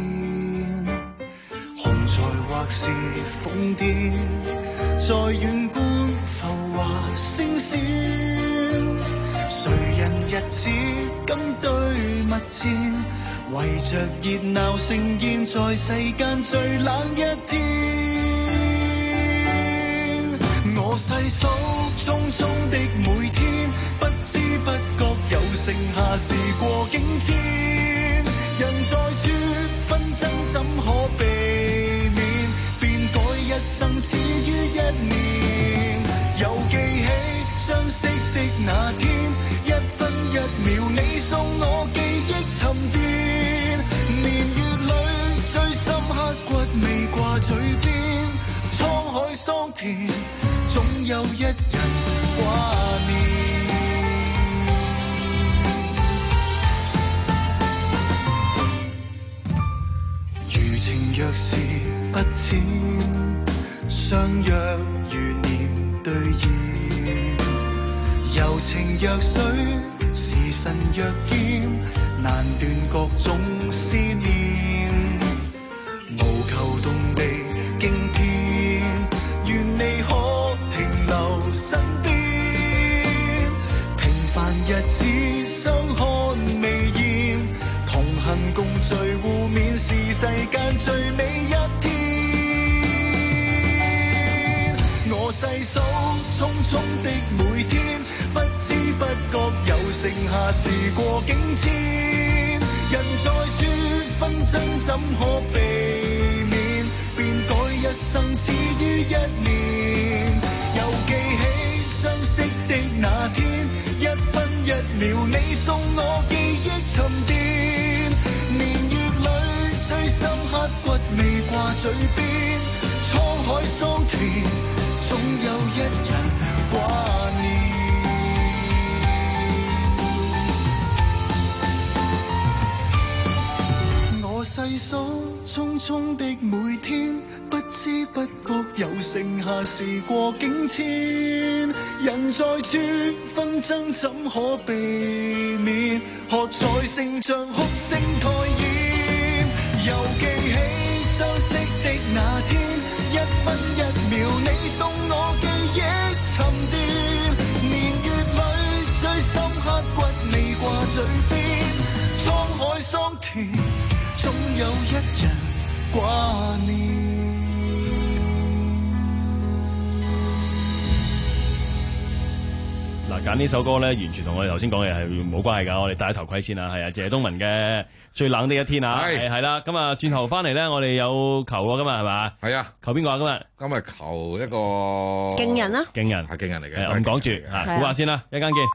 雄才或是瘋癲，在遠觀浮華聲線。誰人日子今對密戰？為着熱鬧盛宴，在世間最冷一天。我細數匆匆的每天，不知不覺又剩下時過境遷。人在處，紛爭怎可避免？變改一生始於一年。又記起相識的那天，一分一秒你送我記憶沉澱。未掛嘴邊，滄海桑田，總有一人掛念。如情若是不淺，相約如年對現。柔情若水，時辰若劍，難斷各種思念。無求動地驚天，願你可停留身邊。平凡日子相看未厭，同行共聚互勉是世間最美一天。我細數匆匆的每天，不知不覺又剩下時過境遷。人在處，紛爭怎可避免？變改一生始於一年。又記起相識的那天，一分一秒你送我記憶沉澱。年月裏最深刻骨未掛嘴邊，滄海桑田，總有一人掛念。細數匆匆的每天，不知不覺又剩下時過境遷。人在處，紛爭怎可避免？喝彩聲像哭聲台演。又記起相識的那天，一分一秒你送我記憶沉澱。年月裏最深嘴邊，滄海桑田，總有一人掛念。 嗱，揀呢首歌咧，完全同我哋頭先講嘅係冇關係㗎。我哋戴頭盔先啦，係啊，謝東閔嘅《最冷的一天》啊，係係啦。咁啊，轉頭翻嚟咧，我哋有球喎，今日係嘛？係啊，球邊個啊？今日今日球一個勁人啊， 勁人係勁人嚟嘅， 唔講住嚇，估下先啦，一陣間見。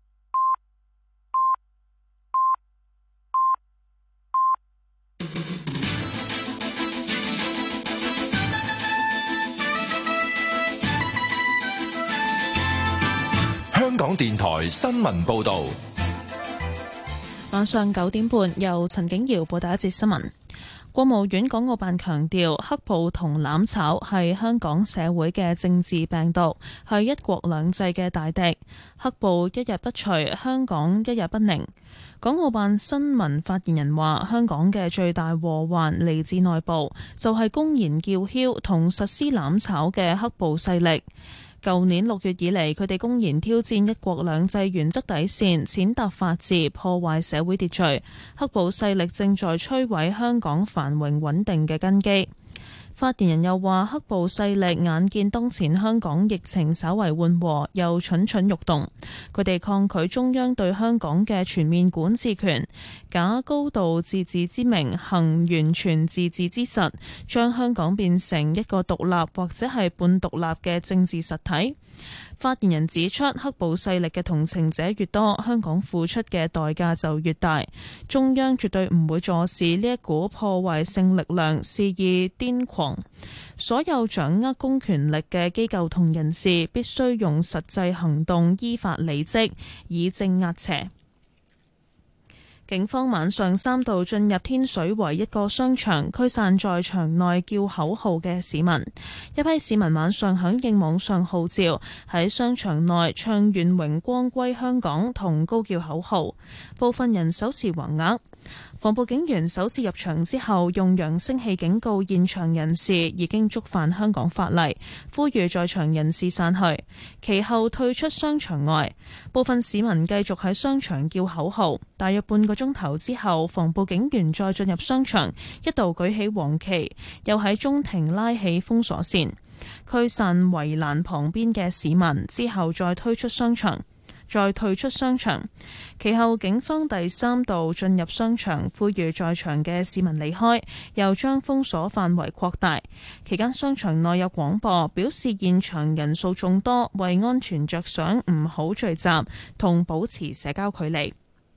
香港電台新聞報導， 晚上九點半由陳景瑤報道一節新聞。國務院港澳辦強調，黑暴同攬炒係香港社會嘅政治病毒，係一國兩制嘅大敵。黑暴一日不除，香港一日不寧。港澳辦新聞發言人話，香港嘅最大禍患嚟自內部，就係公然叫囂同實施攬炒嘅黑暴勢力。舊年六月以嚟，佢哋公然挑戰一國兩制原則底線，踐踏法治，破壞社會秩序。黑暴勢力正在摧毀香港繁榮穩定嘅根基。發言人又話，黑暴勢力眼見當前香港疫情稍為緩和，又蠢蠢欲動。佢哋抗拒中央對香港嘅全面管治權，假高度自治之名，行完全自治之實，將香港變成一個獨立或者係半獨立嘅政治實體。發言人指出，黑暴勢力嘅同情者越多，香港付出嘅代價就越大。中央絕對唔會坐視呢一股破壞性力量肆意癲狂。所有掌握公權力嘅機構同人士必須用實際行動依法履職，以正壓邪。警方晚上三度進入天水圍一個商場，驅散在場內叫口號嘅市民。一批市民晚上響應網上號召，喺商場內唱願榮光歸香港同高叫口號，部分人手持橫額。防暴警員首次入場之後，用揚聲器警告現場人士已經觸犯香港法例，呼籲在場人士散去。其後退出商場外，部分市民繼續喺商場叫口號。大約半個鐘頭之後，防暴警員再進入商場，一度舉起黃旗，又喺中庭拉起封鎖線，驅散圍欄旁邊嘅市民，之後再推出商場。再退出商場，其後警方第三度進入商場，呼籲在場嘅市民離開，又將封鎖範圍擴大。期間商場內有廣播表示現場人數眾多，為安全着想唔好聚集，同保持社交距離。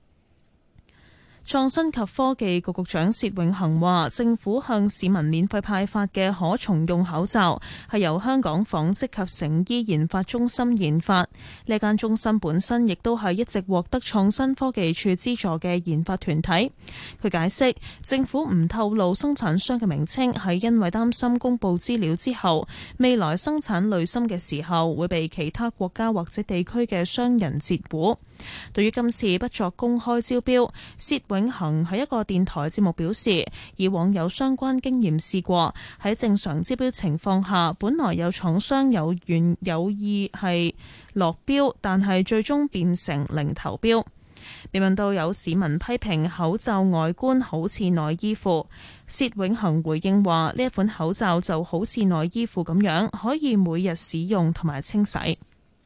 創新及科技局局長薛永恒話，政府向市民免費派發嘅可重用口罩係由香港紡織及成衣研發中心研發。呢間中心本身亦都係一直獲得創新科技處資助嘅研發團體。佢解釋，政府唔透露生產商嘅名稱，係因為擔心公佈資料之後，未來生產濾芯嘅時候會被其他國家或者地區嘅商人截胡。對於今次不作公開招標，薛永恒喺一個電台節目表示，以往有相關經驗試過，喺正常招標情況下，本來有廠商有願有意係落標，但係最終變成零投標。被問到有市民批評口罩外觀好似內衣褲，薛永恒回應話：呢一款口罩就好似內衣褲咁樣，可以每日使用同埋清洗。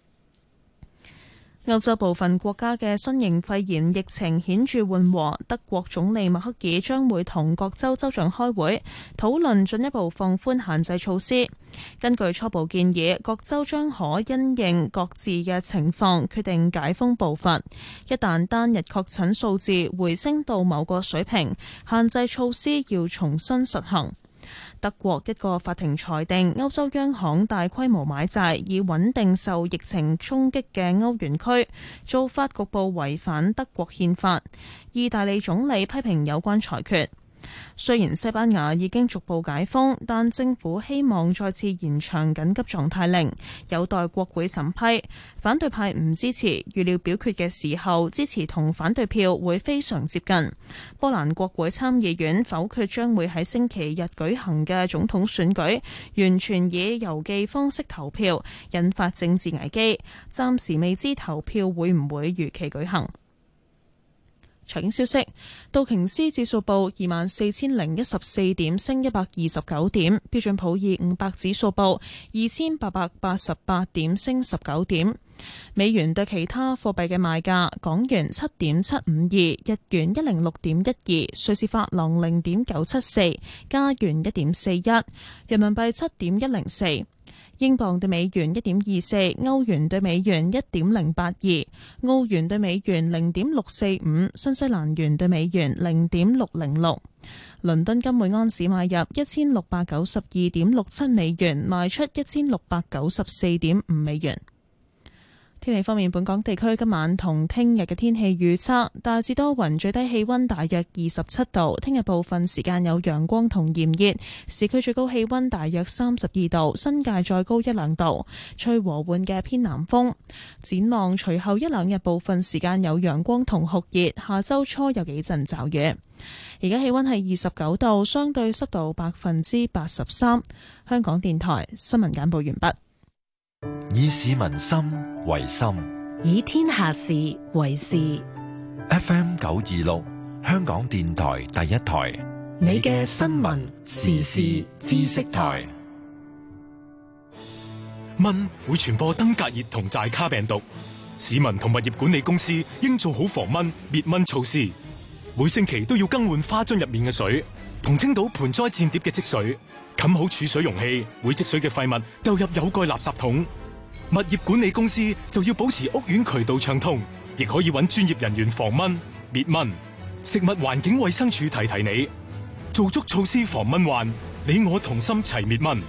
歐洲部分國家嘅新型肺炎疫情顯著緩和，德國總理默克爾將會同各州州長開會，討論進一步放寬限制措施。根據初步建議，各州將可因應各自嘅情況決定解封步伐。一旦單日確診數字回升到某個水平，限制措施要重新實行。德國一個法庭裁定，歐洲央行大規模買債以穩定受疫情衝擊嘅歐元區，做法局部違反德國憲法。意大利總理批評有關裁決。雖然西班牙已經逐步解封，但政府希望再次延長緊急狀態令，有待國會審批。反對派唔支持，預料表決嘅時候，支持同反對票會非常接近。波蘭國會參議院否決將會喺星期日舉行嘅總統選舉，完全以郵寄方式投票，引發政治危機。暫時未知投票會唔會如期舉行。 財經消息，道瓊斯指數報二萬四千零一十四點，升一百二十九點；標準普爾五百指數報二千八百八十八點，升十九點。美元對其他貨幣嘅賣價：港元七點七五二，日元一零六點一二，瑞士法郎零點九七四，加元一點四一，人民幣七點一零四。英鎊對美元一點二四，歐元對美元一點零八二，澳元對美元零點六四五，新西蘭元對美元零點六零六。倫敦金每安士買入一千六百九十二點六七美元，賣出一千六百九十四點五美元。天氣方面，本港地區今晚同聽日嘅天氣預測大致多雲，最低氣溫大約二十七度。聽日部分時間有陽光同炎熱，市區最高氣溫大約三十二度，新界再高一兩度，吹和緩嘅偏南風。展望隨後一兩日部分時間有陽光同酷熱，下周初有幾陣驟雨。而家氣溫係二十九度，相對濕度百分之八十三。香港電台新聞簡報完畢。 以市民心為心， 以天下事為事。 F M 九二六，香港電台第一台， 你嘅新聞時事知識台。 蚊會傳播登革熱同寨卡病毒，市民同物業管理公司應做好防蚊滅蚊措施。每星期都要更換花樽入面嘅水，同清倒盆栽墊碟嘅積水。冚好儲水容器，會積水嘅廢物丟入有蓋垃圾桶。物業管理公司就要保持屋苑渠道暢通，亦可以揾專業人員防蚊滅蚊。食物環境衛生署提提你，做足措施防蚊患，你我同心齊滅蚊。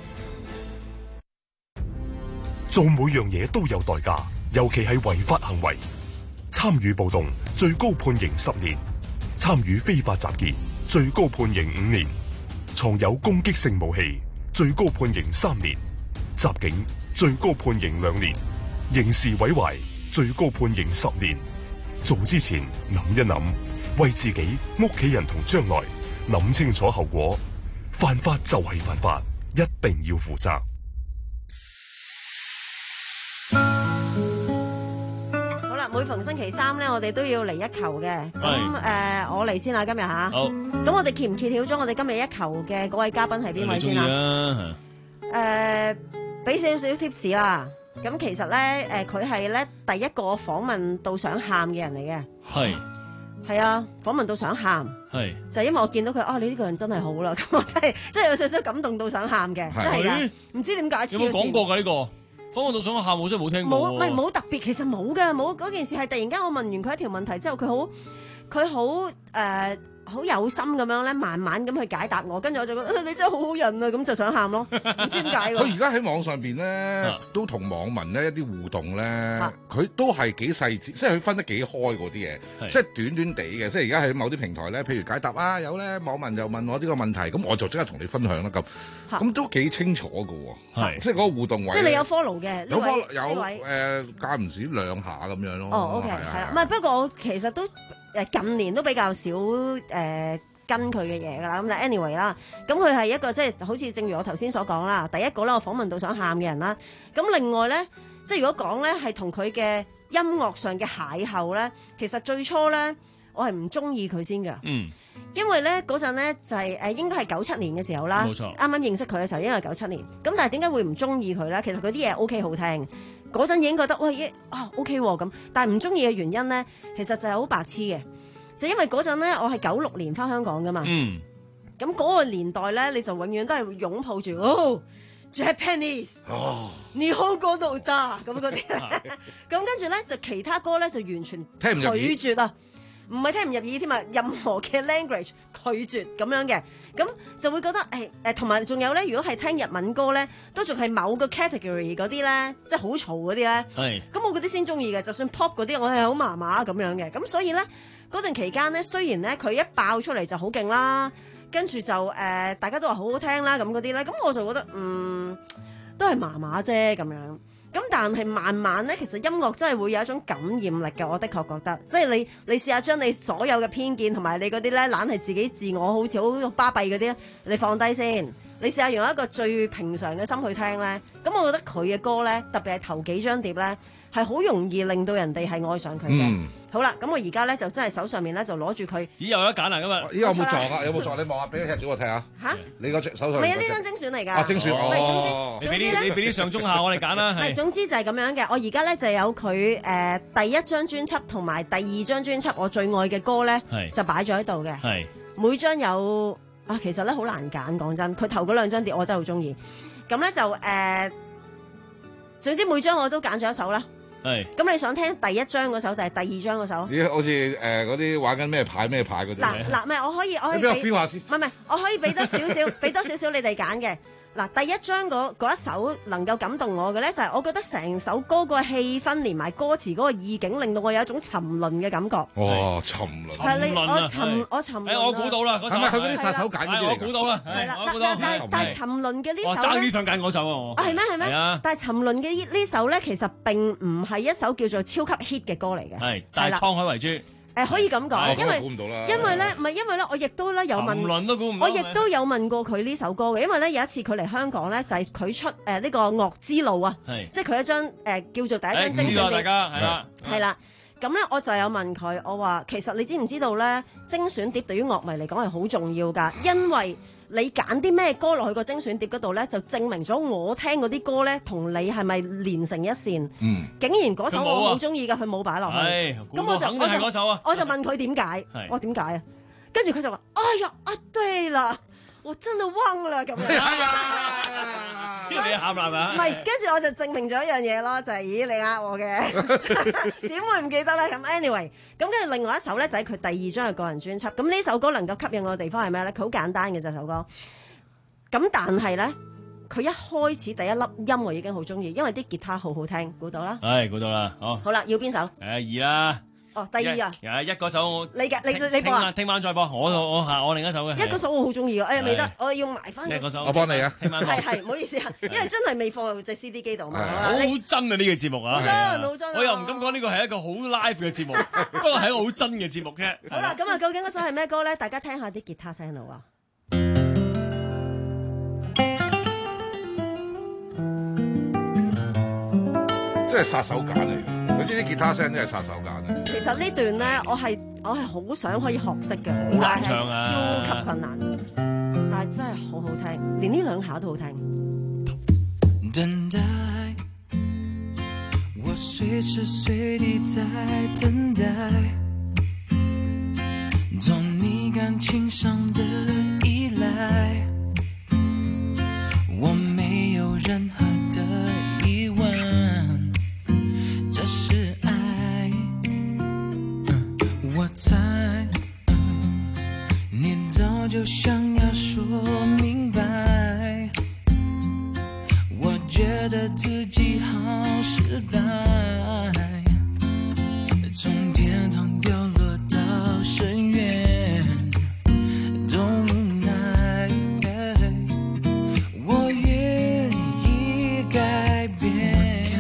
做每樣嘢都有代價，尤其係違法行為。參與暴動最高判刑十年，參與非法集結最高判刑五年。藏有攻擊性武器，最高判刑三年；襲警最高判刑兩年；刑事毀壞最高判刑十年。做之前諗一諗，為自己、屋企人同將來諗清楚後果。犯法就係犯法，一定要負責。 每逢星期三咧，我哋都要嚟一球嘅。咁誒、呃，我嚟先啦，今日吓。好。咁我哋揭唔揭曉咗我哋今日一球嘅嗰位嘉賓係邊位先啊？誒、呃，俾少少 tips 啦。咁其實咧，誒，佢係咧第一個訪問到想喊嘅人嚟嘅。係。係啊，訪問到想喊。係。就係因為我見到佢，啊，你呢個人真係好啦，咁我真係真係有少少感動到想喊嘅，真係㗎。唔知點解。有冇講過㗎呢個？訪問到想喊，我真係冇聽過。冇，唔係冇特別，其實冇㗎，冇嗰件事係突然間我問完佢一條問題之後，佢好佢好誒好有心咁樣咧，慢慢咁去解答我，跟住我就覺得你真係好好人啊，咁就想喊咯，唔知點解。 佢而家喺網上邊咧，都同網民咧一啲互動咧，佢都係幾細緻，即係佢分得幾開嗰啲嘢，即係短短地嘅。即係而家喺某啲平台咧，譬如解答啊，有咧網民就問我呢個問題，咁我就即刻同你分享啦。咁咁都幾清楚㗎喎，係即係嗰個互動位。即係你有 follow 嘅，有 follow 有誒間唔時兩下咁樣咯。哦 ，OK，係啊，唔係不過我其實都。誒近年都比較少誒、呃、跟佢嘅嘢㗎啦，咁就 anyway 啦。咁佢係一個即係好似正如我頭先所講啦，第一個咧我訪問到想喊嘅人啦。咁另外咧，即係如果講咧係同佢嘅音樂上嘅邂逅咧，其實最初咧我係唔中意佢先㗎。嗯，因為咧嗰陣咧就係、是、誒應該係九七年嘅時候啦，冇錯。啱啱認識佢嘅時候應該係九七年。咁但係點解會唔中意佢咧？其實佢啲嘢 OK 好聽。嗰陣已經覺得喂啊 OK 喎咁，但係唔中意嘅原因咧，其實就係好白痴嘅，就因為嗰陣咧我係九六年返香港噶嘛，嗯，咁嗰個年代咧你就永遠都係擁抱住哦 Japanese，哦，你好歌都得咁嗰啲，咁跟住咧就其他歌咧就完全拒絕啊。唔係聽唔入耳添啊！任何嘅 language 拒絕咁樣嘅，咁就會覺得誒誒，同埋仲有咧，如果係聽日文歌咧，都仲係某個 category 嗰啲咧，即係好嘈嗰啲咧。係。咁我嗰啲先中意嘅，就算 pop 嗰啲，我係好麻麻咁樣嘅。咁所以咧，嗰段期間咧，雖然咧佢一爆出嚟就好勁啦，跟住就誒、呃、大家都話好好聽啦咁嗰啲咧，咁我就覺得嗯都係麻麻啫咁樣。咁但係慢慢咧，其實音樂真係會有一種感染力嘅，我的確覺得，即係你你試下將你所有嘅偏見同埋你嗰啲咧，懶係自己自我好似好巴閉嗰啲，你放低先，你試下用一個最平常嘅心去聽咧，咁我覺得佢嘅歌咧，特別係頭幾張碟咧，係好容易令到人哋係愛上佢嘅。 好啦，咁我而家咧就真係手上面咧就攞住佢。 咦，有得揀啊！今日咦有冇撞啊？有冇撞？你望下，俾一隻俾我睇下。 嚇！ 你嗰隻手上唔係啊，呢張精選嚟㗎。 啊，精選哦。 你俾啲你俾啲上中下我哋揀啦。 係。總之就係咁樣嘅。我而家咧就有佢誒第一張專輯同埋第二張專輯我最愛嘅歌咧，就擺咗喺度嘅。 係。 每張有啊，其實咧好難揀，講真。佢頭嗰兩張碟我真係好中意。咁咧就誒，總之每張我都揀咗一首啦。 係， 咁你想聽第一張嗰首定係第二張嗰首？ 咦，好似誒嗰啲玩緊咩牌咩牌嗰啲。 嗱嗱，唔係我可以我可以俾我 feel 下先。 唔係唔係，我可以俾多少少，俾多少少你哋揀嘅。嗱，第一張嗰嗰一首能夠感動我嘅咧，就係我覺得成首歌個氣氛連埋歌詞嗰個意境，令到我有一種沉淪嘅感覺。 哇，沉淪！ 係你我沉我沉。 誒，我估到啦，嗰首係咪佢嗰啲殺手鐧嗰啲嚟㗎？ 我估到啦， 係啦， 我估到。 但但係沉淪嘅呢首咧， 我爭啲想揀嗰首啊！ 啊係咩係咩？ 係啊！ 但係沉淪嘅呢呢首咧，其實並唔係一首叫做超級 hit 嘅歌嚟嘅。 係，但係滄海為珠。 誒可以咁講，因為估唔到啦， 因為咧唔係因為咧，我亦都咧有問， 沉淪都估唔到， 我亦都有問過佢呢首歌嘅，因為咧有一次佢嚟香港咧，就係佢出誒呢個樂之路啊，即係佢一張誒叫做第一張精選碟， 大家係啦， 係啦。咁咧我就有問佢，我話其實你知唔知道咧，精選碟對於樂迷嚟講係好重要㗎，因為你揀啲咩歌落去個精選碟嗰度咧，就證明咗我聽嗰啲歌咧，同你係咪連成一線？ 嗯， 竟然嗰首我好中意㗎，佢冇擺落去。咁我就肯定係嗰首啊！ 我就問佢點解？我點解啊？跟住佢就話：哎呀，啊對啦，我真係忘啦咁樣。 跟住你喊啦係咪？ 唔係，跟住我就證明咗一樣嘢咯，就係咦你呃我嘅，點會唔記得咧？咁 anyway，咁跟住另外一首咧就係佢第二張嘅個人專輯。咁呢首歌能夠吸引我嘅地方係咩咧？佢好簡單嘅啫首歌。咁但係咧，佢一開始第一粒音我已經好中意，因為啲吉他好好聽，估到啦。 係估到啦，好。 好啦，要邊首？ 誒二啦。 哦，第二啊， 有一嗰首我你嘅你你播啊， 聽晚再播，我我下我另一首嘅。 一嗰首我好中意啊，哎呀未得，我要埋翻。 嗰首我幫你啊， 聽晚係係唔好意思啊，因為真係未放入隻 C D 機度嘛。 好真啊呢個節目啊， 好真好真。 我又唔敢講呢個係一個好 live 嘅節目，不過係一個好真嘅節目啫。 好啦，咁啊究竟嗰首係咩歌咧？大家聽下啲吉他聲咯。 即係殺手鐧嚟嘅，佢呢啲吉他聲真係殺手鐧嚟。 其實呢段咧，我係我係好想可以學識嘅， 好難唱啊， 超級困難，但係真係好好聽，連呢兩下都好聽。 等待，我隨時隨地在等待，做你感情上的依賴，我沒有任何的疑問。這是愛，嗯、我猜、嗯，你早就想要說明白。我覺得自己好失敗，從天堂掉落到深淵，都無奈。我願意改變。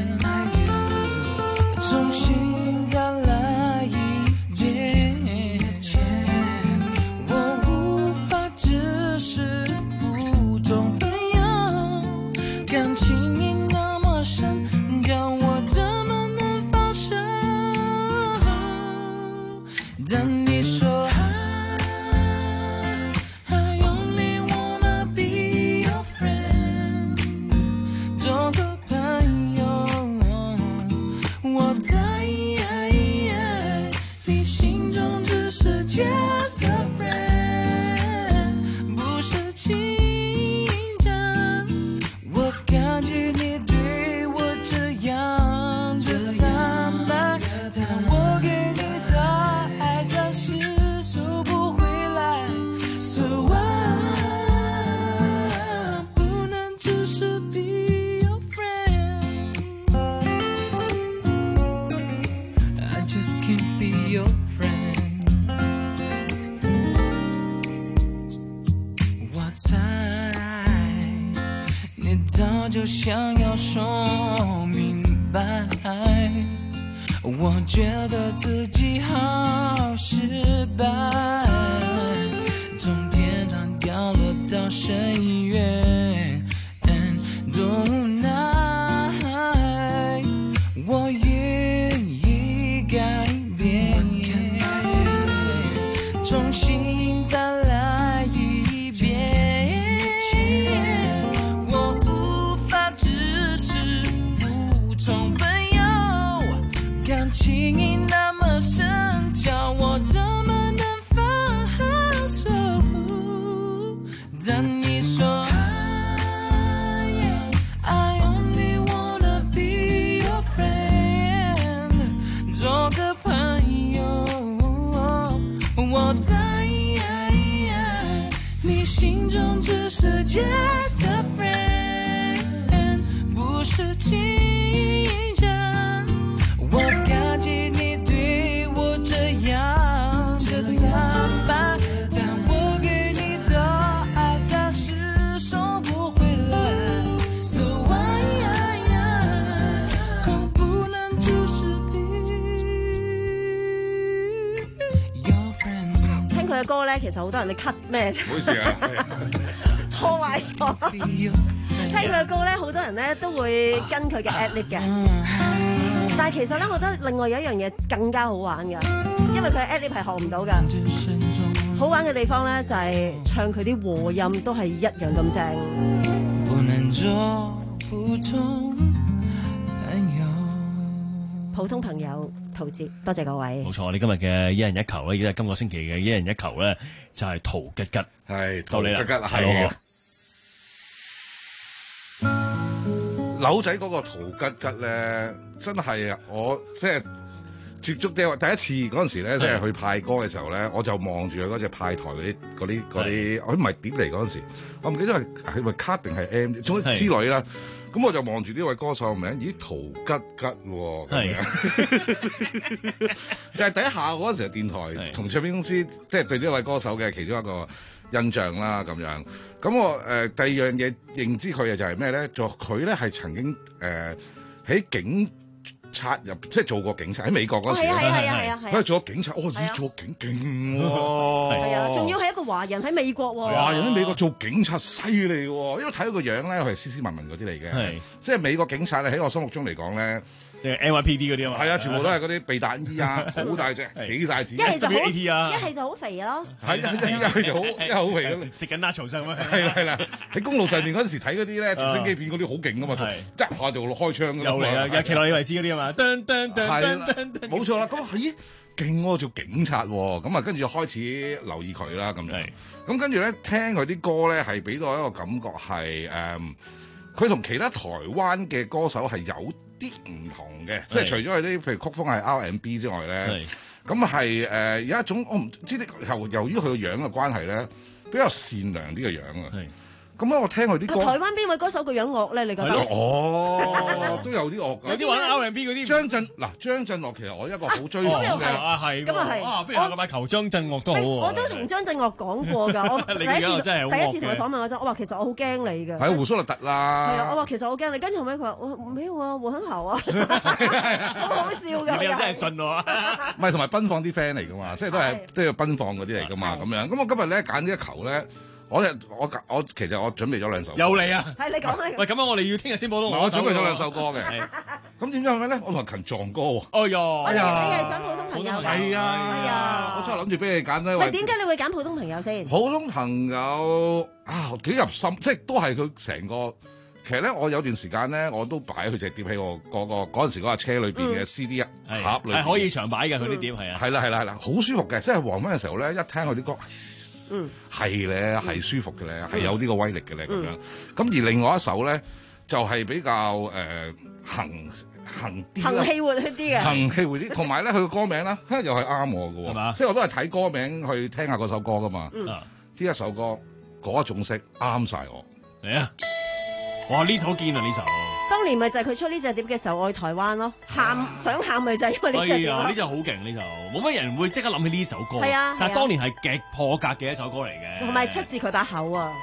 重新再來一遍，我無法只是普通朋友，感情已那麼深，叫我怎麼能放手？但你說I only wanna be your friend， 做個朋友。我在你心中只是 just a friend， 不是情人。我感激你對我這樣的坦白，但我給你的愛暫時收不回來。So I 不能只是 be your friend，I just can't be your friend。 我猜你早就想要說明白，我覺得自己好失敗，從天堂掉落到深淵，都無奈。我願意改變。 重新再来一遍。我无法只是普通朋友，感情那么深，叫我怎么能放手？但你说I only wanna be your friend， 做个朋友，我在你心中只是 just a friend， 不是情人。我感激你对我这样的坦白，但我给你的爱暂时收不回来。So why 我不能只是 your friend。 聽佢嘅歌咧，其實好多人你 cut 咩？ 唔好意思啊， 破壞咗。聽佢嘅歌咧，好多人咧都會跟佢嘅 ad-lib 嘅。但係其實咧，我覺得另外有一樣嘢更加好玩㗎，因為佢嘅 ad-lib 係學唔到㗎。好玩嘅地方咧，就係唱佢啲和音都係一樣咁正。 不能做普通朋友。 普通朋友，陶喆，多謝各位。 冇錯，你今日嘅一人一球咧，亦都係今個星期嘅一人一球咧，就係陶吉吉。 係到你啦， 陶吉吉係啊。柳仔嗰個陶吉吉咧，真係我即係接觸啲第一次嗰陣時咧，即係去派歌嘅時候咧，我就望住佢嗰隻派台嗰啲嗰啲嗰啲，佢唔係碟嚟嗰陣時，我唔記得係係咪卡定係 M， 總之之類啦。咁我就望住呢位歌手名，咦，陶吉吉喎，咁樣就係第一下嗰陣時，電台同唱片公司即係對呢位歌手嘅其中一個印象啦，咁樣。咁我誒、呃、第二樣嘢認知佢嘅就係咩咧？就佢咧係曾經誒喺、呃、警察入，即係做過警察喺美國嗰時， 係啊係啊係啊係啊， 佢係做咗警察，哦，咦，做警勁喎， 係啊，仲要係一個華人喺美國喎， 華人喺美國做警察犀利喎，因為睇到個樣咧，佢係斯斯文文嗰啲嚟嘅，即係美國警察咧喺我心目中嚟講咧。 N Y P D 嗰啲啊嘛， 係啊，全部都係嗰啲避彈衣啊，好大隻，起晒字， 一係就好 S W A T 啊， 一係就好肥咯， 係一係就好，一係好肥咁， 食緊拉嘈聲咩？ 係啦係啦，喺公路上面嗰陣時睇嗰啲咧直升機片嗰啲好勁噶嘛，一下就開槍㗎嘛， 又嚟啦，有奇洛李維斯嗰啲啊嘛，噔噔噔噔噔， 冇錯啦，咁咦勁喎，做警察喎，咁啊跟住開始留意佢啦咁樣，咁跟住咧聽佢啲歌咧係俾到一個感覺係誒，佢同其他台灣嘅歌手係有啲唔同嘅，即係除咗佢啲譬如曲風係 R and B 之外咧，咁係誒有一種我唔知啲由由於佢個樣嘅關係咧，比較善良啲嘅樣啊。咁咧我聽佢啲歌， 台灣邊位歌手個樣惡咧？你覺得？ 哦，都有啲惡， 有啲玩 R and B 嗰啲。 張震嗱，張震岳其實我一個好追捧嘅， 啊係， 咁啊係， 啊不如下個禮拜求張震岳都好喎。 我都同張震岳講過㗎，我第一次真係第一次同佢訪問嗰陣，我話其實我好驚你㗎。 係胡蘇勒特啦。 係啊，我話其實我好驚你，跟住後尾佢話我沒有啊，我很好啊，好好笑㗎。 你又真係信我啊？ 唔係同埋奔放啲 friend 嚟㗎嘛，即係都係都要奔放嗰啲嚟㗎嘛，咁樣。咁我今日咧揀呢一球咧。我我我其實我準備咗兩首歌， 又嚟啊！ 係你講啦。 喂，咁樣我哋要聽日先播到。 我準備咗兩首歌嘅，咁點知係咩咧？我同阿勤撞歌喎。 哎呀！ 哎呀！你係想普通朋友㗎？ 係啊！係啊！我真係諗住俾你揀咧。 喂，點解你會揀普通朋友先？ 普通朋友啊，幾入心，即係都係佢成個。其實咧，我有段時間咧，我都擺佢隻碟喺我嗰個嗰陣時嗰架車裏邊嘅 C D 盒裏邊， 係可以長擺嘅佢啲碟係啊。 係啦係啦係啦，好舒服嘅，即係黃昏嘅時候咧，一聽佢啲歌。 嗯， 係咧，係舒服嘅咧，係有呢個威力嘅咧咁樣。咁而另外一首咧，就係比較誒行行啲行氣活啲嘅， 行氣活啲。同埋咧，佢個歌名咧，又係啱我嘅喎，即係我都係睇歌名去聽下嗰首歌噶嘛。呢一首歌嗰一種色啱晒我。 嚟啊！哇！呢首堅啊，呢首。 當年咪就係佢出呢隻碟嘅時候愛台灣咯，喊想喊咪就係因為呢隻碟咯。 呢隻好勁呢首，冇乜人會即刻諗起呢首歌。 係啊， 但係當年係極破格嘅一首歌嚟嘅， 同埋出自佢把口啊。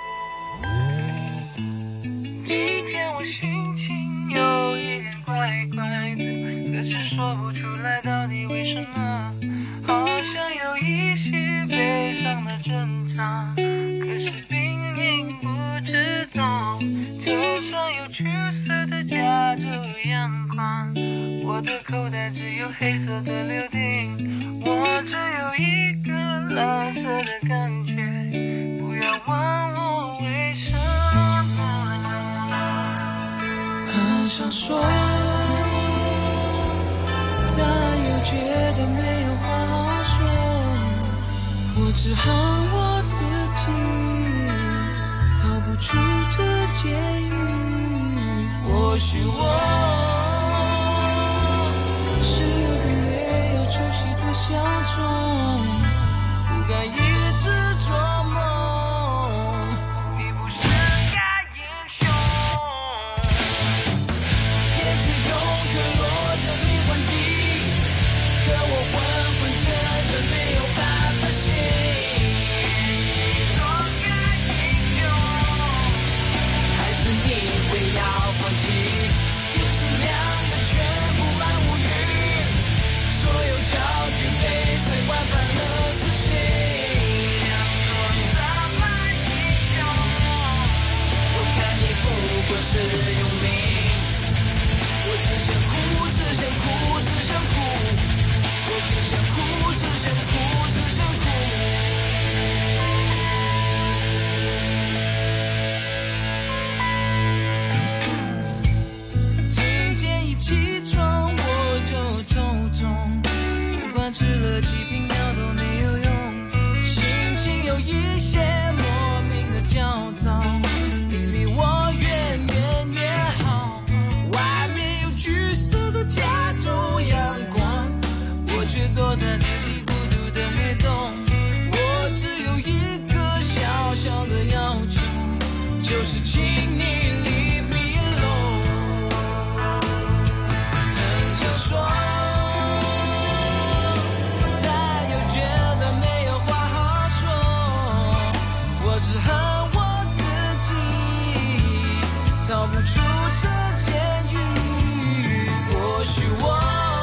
今天我心情有一點怪怪的，可是說不出來到底為什麼，好像有一些悲傷的掙扎，可是明明不知道，頭上有橘色的加州陽光，我的口袋只有黑色的柳丁，我只有一個藍想說，但又覺得沒有話好說，我只恨我自己逃不出這監獄。或許我是個沒有出息的小蟲，不該一直做夢，比不上大英雄。葉子永遠落着沒還擊，可我昏昏沉沉沒有辦法醒。做個英雄，還是你會要放棄？天是亮的，全布滿烏雲，所有焦距被塞完反了思緒。做什麼英雄？我看你不過是用命，我只想哭，只想哭，只想哭，我只想哭，只想哭，只想哭。今天一起床我就頭痛，不管吃了幾瓶藥都沒有用，心情有一些莫名的焦躁，你離我遠遠越好，外面有橘色的加州陽光，我卻躲在自己孤獨的黑洞，我只有一個小小的要求，就是請你 leave me alone。很想說，但又覺得沒有話好說，我只恨我自己逃不出這監獄。或許我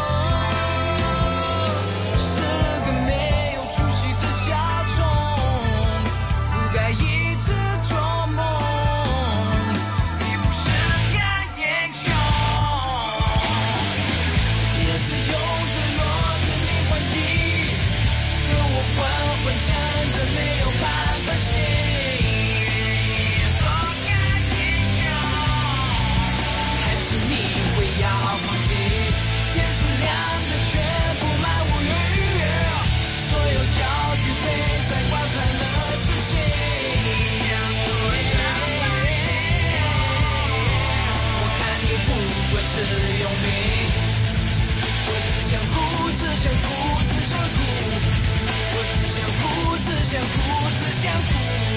是個沒有出息的小蟲，不該一直做夢，比不上個英雄。葉子永遠落着沒還擊，可我昏昏沉沉沒有辦法醒。做個英雄，還是你會要放棄？天是亮的，全布滿烏雲，所有焦距被塞完反了思緒。我看你不過是用命，我只想哭，只想哭，只想哭，我只想哭，只想哭，只想哭。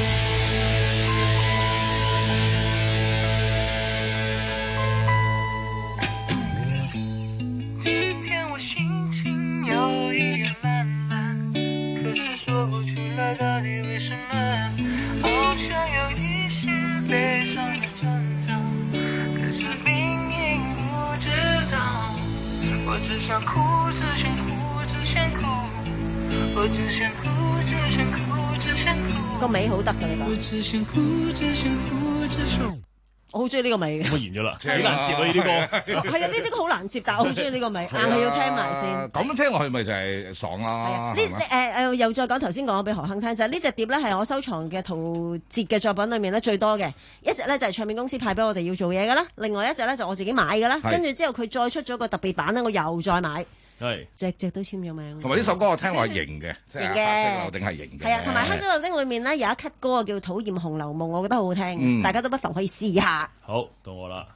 今天我心情有一點爛漫，可是說不出來到底為什麼，好像有一些悲傷的徵兆，可是明明不知道。我只想哭，只想哭，只想哭，我只想哭，只想哭，只想哭。 個尾好得㗎呢個。 我只想哭，只想哭，只想。 我好中意呢個尾嘅。 咁完咗啦，幾難接啊呢啲歌。 係啊，呢啲歌好難接，但我好中意呢個尾，硬係要聽埋先。 咁聽落去咪就係爽啦。 呢誒誒又再講頭先講俾何亨聽就係呢隻碟咧係我收藏嘅陶喆嘅作品裏面咧最多嘅一隻咧就係唱片公司派俾我哋要做嘢㗎啦，另外一隻咧就我自己買㗎啦，跟住之後佢再出咗個特別版咧，我又再買。係，隻隻都簽咗名。同埋呢首歌我聽落係型嘅，即係黑色柳丁係型嘅。 係啊，同埋黑色柳丁裏面咧有一咳歌叫《討厭紅樓夢》，我覺得好好聽， 嗯大家都不妨可以試下。 好，到我啦。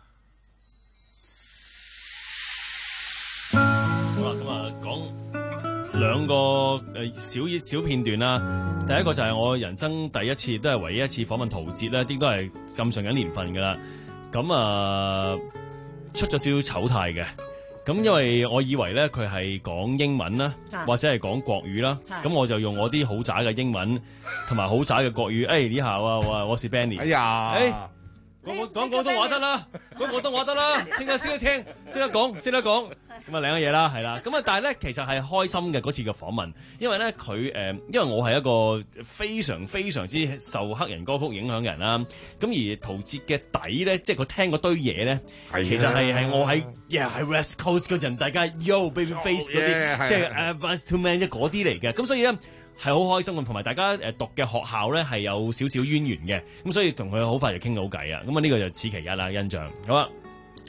好啦，咁啊講兩個誒小小片段啦。第一個就係我人生第一次，都係唯一一次訪問陶喆咧，啲都係咁上緊年份噶啦。咁啊出咗少少醜態嘅。咁因為我以為咧佢係講英文啦， 啊或者係講國語啦，咁我就用我啲好渣嘅英文同埋好渣嘅國語。誒，你好啊，我我是 Benny。哎呀， 誒，講講廣東話得啦，講廣東話得啦，識得識得聽，識得講，識得講，咁啊兩樣嘢啦，係啦。咁啊，但係咧其實係開心嘅嗰次嘅訪問，因為咧佢誒，因為我係一個非常非常之受黑人歌曲影響嘅人啦。咁而陶喆嘅底咧，即係佢聽嗰堆嘢咧，其實係係我喺 yeah 喺 West Coast 嗰人，大家 Yo Babyface 嗰啲，即係 Advanced to Man 即係嗰啲嚟嘅。咁所以咧。係好開心嘅，同埋大家誒讀嘅學校咧係有少少淵源嘅，咁所以同佢好快就傾到偈啊！咁啊呢個就此其一啦，印象好啦。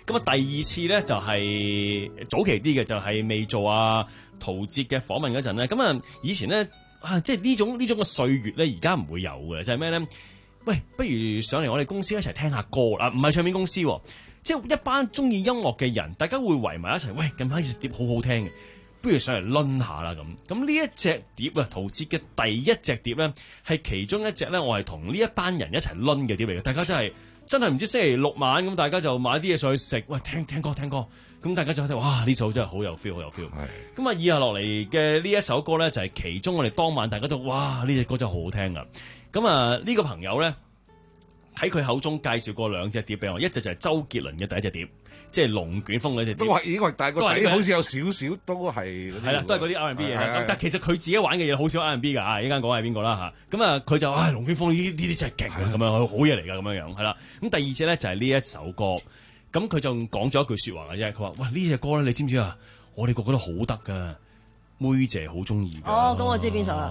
咁啊，第二次咧就係早期啲嘅，就係未做啊陶喆嘅訪問嗰陣咧。咁啊，以前咧啊，即係呢種呢種嘅歲月咧，而家唔會有嘅，就係咩咧？喂，不如上嚟我哋公司一齊聽下歌啦，唔係唱片公司，即係一班中意音樂嘅人，大家會圍埋一齊。喂，近排隻碟好好聽嘅，不如上嚟攆下啦咁。咁呢一隻碟啊，陶喆嘅第一隻碟咧，係其中一隻咧，我係同呢一班人一齊攆嘅碟嚟嘅。大家真係真係唔知星期六晚咁，大家就買啲嘢上去食，喂，聽聽歌聽歌，咁大家就睇哇呢首真係好有 feel 好有 feel。咁啊，以下落嚟嘅呢一首歌咧，就係其中我哋當晚大家都哇呢隻歌真係好好聽啊！咁啊，呢個朋友咧喺佢口中介紹過兩隻碟俾我，一隻就係周杰倫嘅第一隻碟，即係龍捲風嗰隻碟。 都係，因為但係個底好似有少少都係嗰啲。係啦，都係嗰啲 R and B 嘢。但其實佢自己玩嘅嘢好少 R and B 㗎啊！依家講係邊個啦嚇？咁啊，佢就唉龍捲風呢呢啲真係勁啊！咁樣好嘢嚟㗎咁樣樣係啦。咁第二隻咧就係呢一首歌，咁佢就講咗一句説話嘅啫。佢話：喂呢隻歌咧，你知唔知啊？我哋個個都好得㗎，妹姐好中意㗎。 哦，咁我知邊首啦。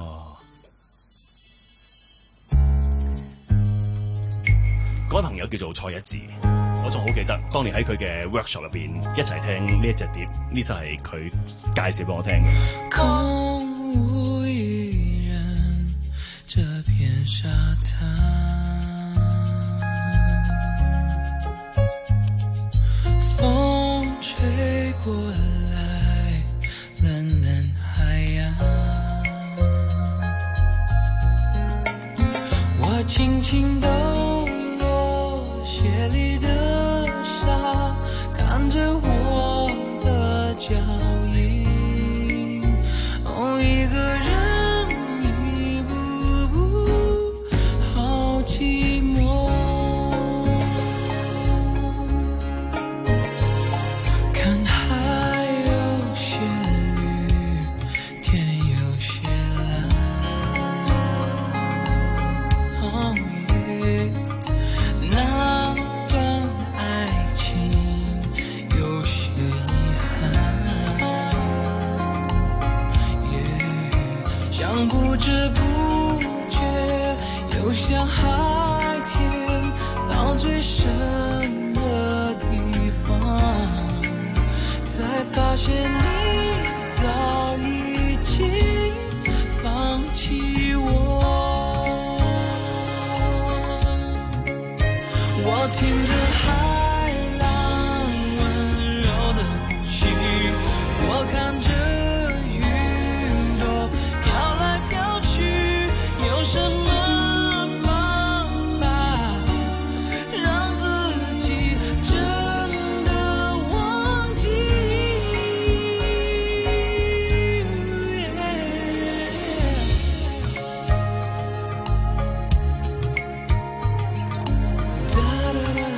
嗰位朋友叫做蔡一智，我仲好記得當年喺佢嘅 workshop 入邊一齊聽呢一隻碟，呢首係佢介紹俾我聽嘅。 空無一人，這片沙灘，風吹過來，冷冷海洋，我輕輕地夜裡的沙，看着我的腳印，哦，一個人一步步，好寂寞。看海有些綠，天有些藍，哦耶，那不知不覺游向海天，到最深的地方，才發現你早已經放棄我。我聽着海浪溫柔的呼吸，我看着什麼方法讓自己真的忘記？噠噠噠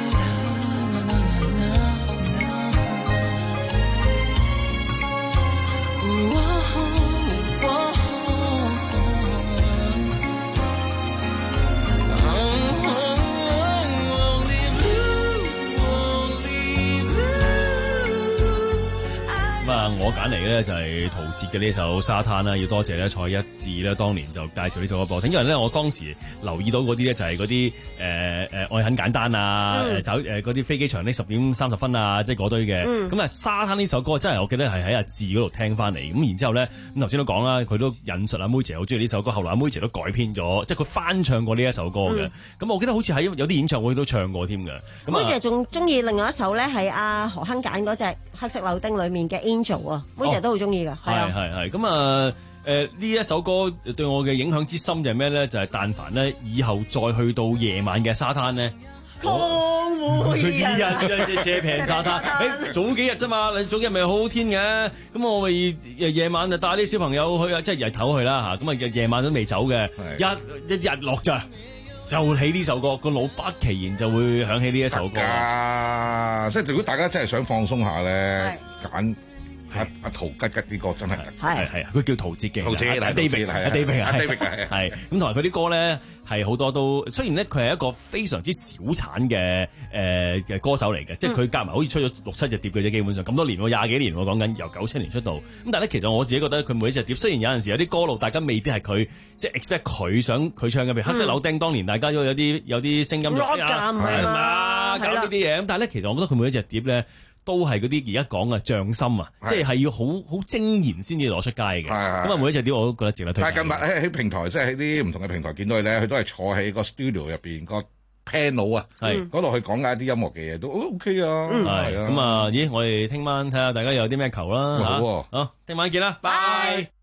我揀嚟咧就係陶喆嘅呢首沙灘啦，要多謝咧蔡一智咧，當年就介紹呢首歌俾我聽，因為咧我當時留意到嗰啲咧就係嗰啲誒誒愛很簡單啊，誒走誒嗰啲飛機場呢十點三十分啊，即係嗰堆嘅。咁啊、嗯、沙灘呢首歌真係我記得係喺阿智嗰度聽翻嚟，咁然之後咧咁頭先都講啦，佢都引述阿妹姐好中意呢首歌，後來阿妹姐都改編咗，即係佢翻唱過呢一首歌嘅。咁、嗯、我記得好似喺有啲演唱會都唱過添嘅。 妹姐仲中意另外一首咧係阿何鏗揀嗰隻《黑色柳丁》裡面嘅 Angel 啊，妹姐都好中意㗎。 係係係咁啊！誒呢一首歌對我嘅影響之深就係咩咧？就係、是、但凡咧以後再去到夜晚嘅沙灘咧， 我每日借平沙灘。誒早幾日啫嘛，你早幾日咪好好天嘅，咁我咪夜晚就帶啲小朋友去啊，即係日頭去啦嚇。咁啊夜晚都未走嘅，一一日落咋。就起呢首歌，個腦不其然就會響起呢一首歌。 啊！即係如果大家真係想放鬆下咧，揀阿阿陶吉吉啲歌真係係係啊，佢叫陶喆嘅， 陶喆阿 David 係阿 David 阿 David 係係咁，同埋佢啲歌咧係好多都雖然咧佢係一個非常之小產嘅誒嘅歌手嚟嘅，即係佢夾埋好似出咗六七隻碟嘅啫，基本上咁多年喎，廿幾年我講緊由九七年出道，咁但係咧其實我自己覺得佢每一隻碟雖然有陣時有啲歌路大家未必係佢即係 expect 佢想佢唱嘅，譬如黑色柳丁當年大家都有啲有啲聲音 ，rock 㗎係嘛， 搞呢啲嘢，咁但係咧其實我覺得佢每一隻碟咧。都係嗰啲而家講嘅匠心啊，即係係要好好精研先至攞出街嘅。咁啊，每一隻碟我都覺得值得推介。 但係近日喺喺平台，即係喺啲唔同嘅平台見到佢咧，佢都係坐喺個 studio 入邊個 panel 啊，嗰度去講解啲音樂嘅嘢都 OK 啊。 係咁啊，咦？我哋聽晚睇下大家有啲咩球啦。 好， 好，聽晚見啦，拜。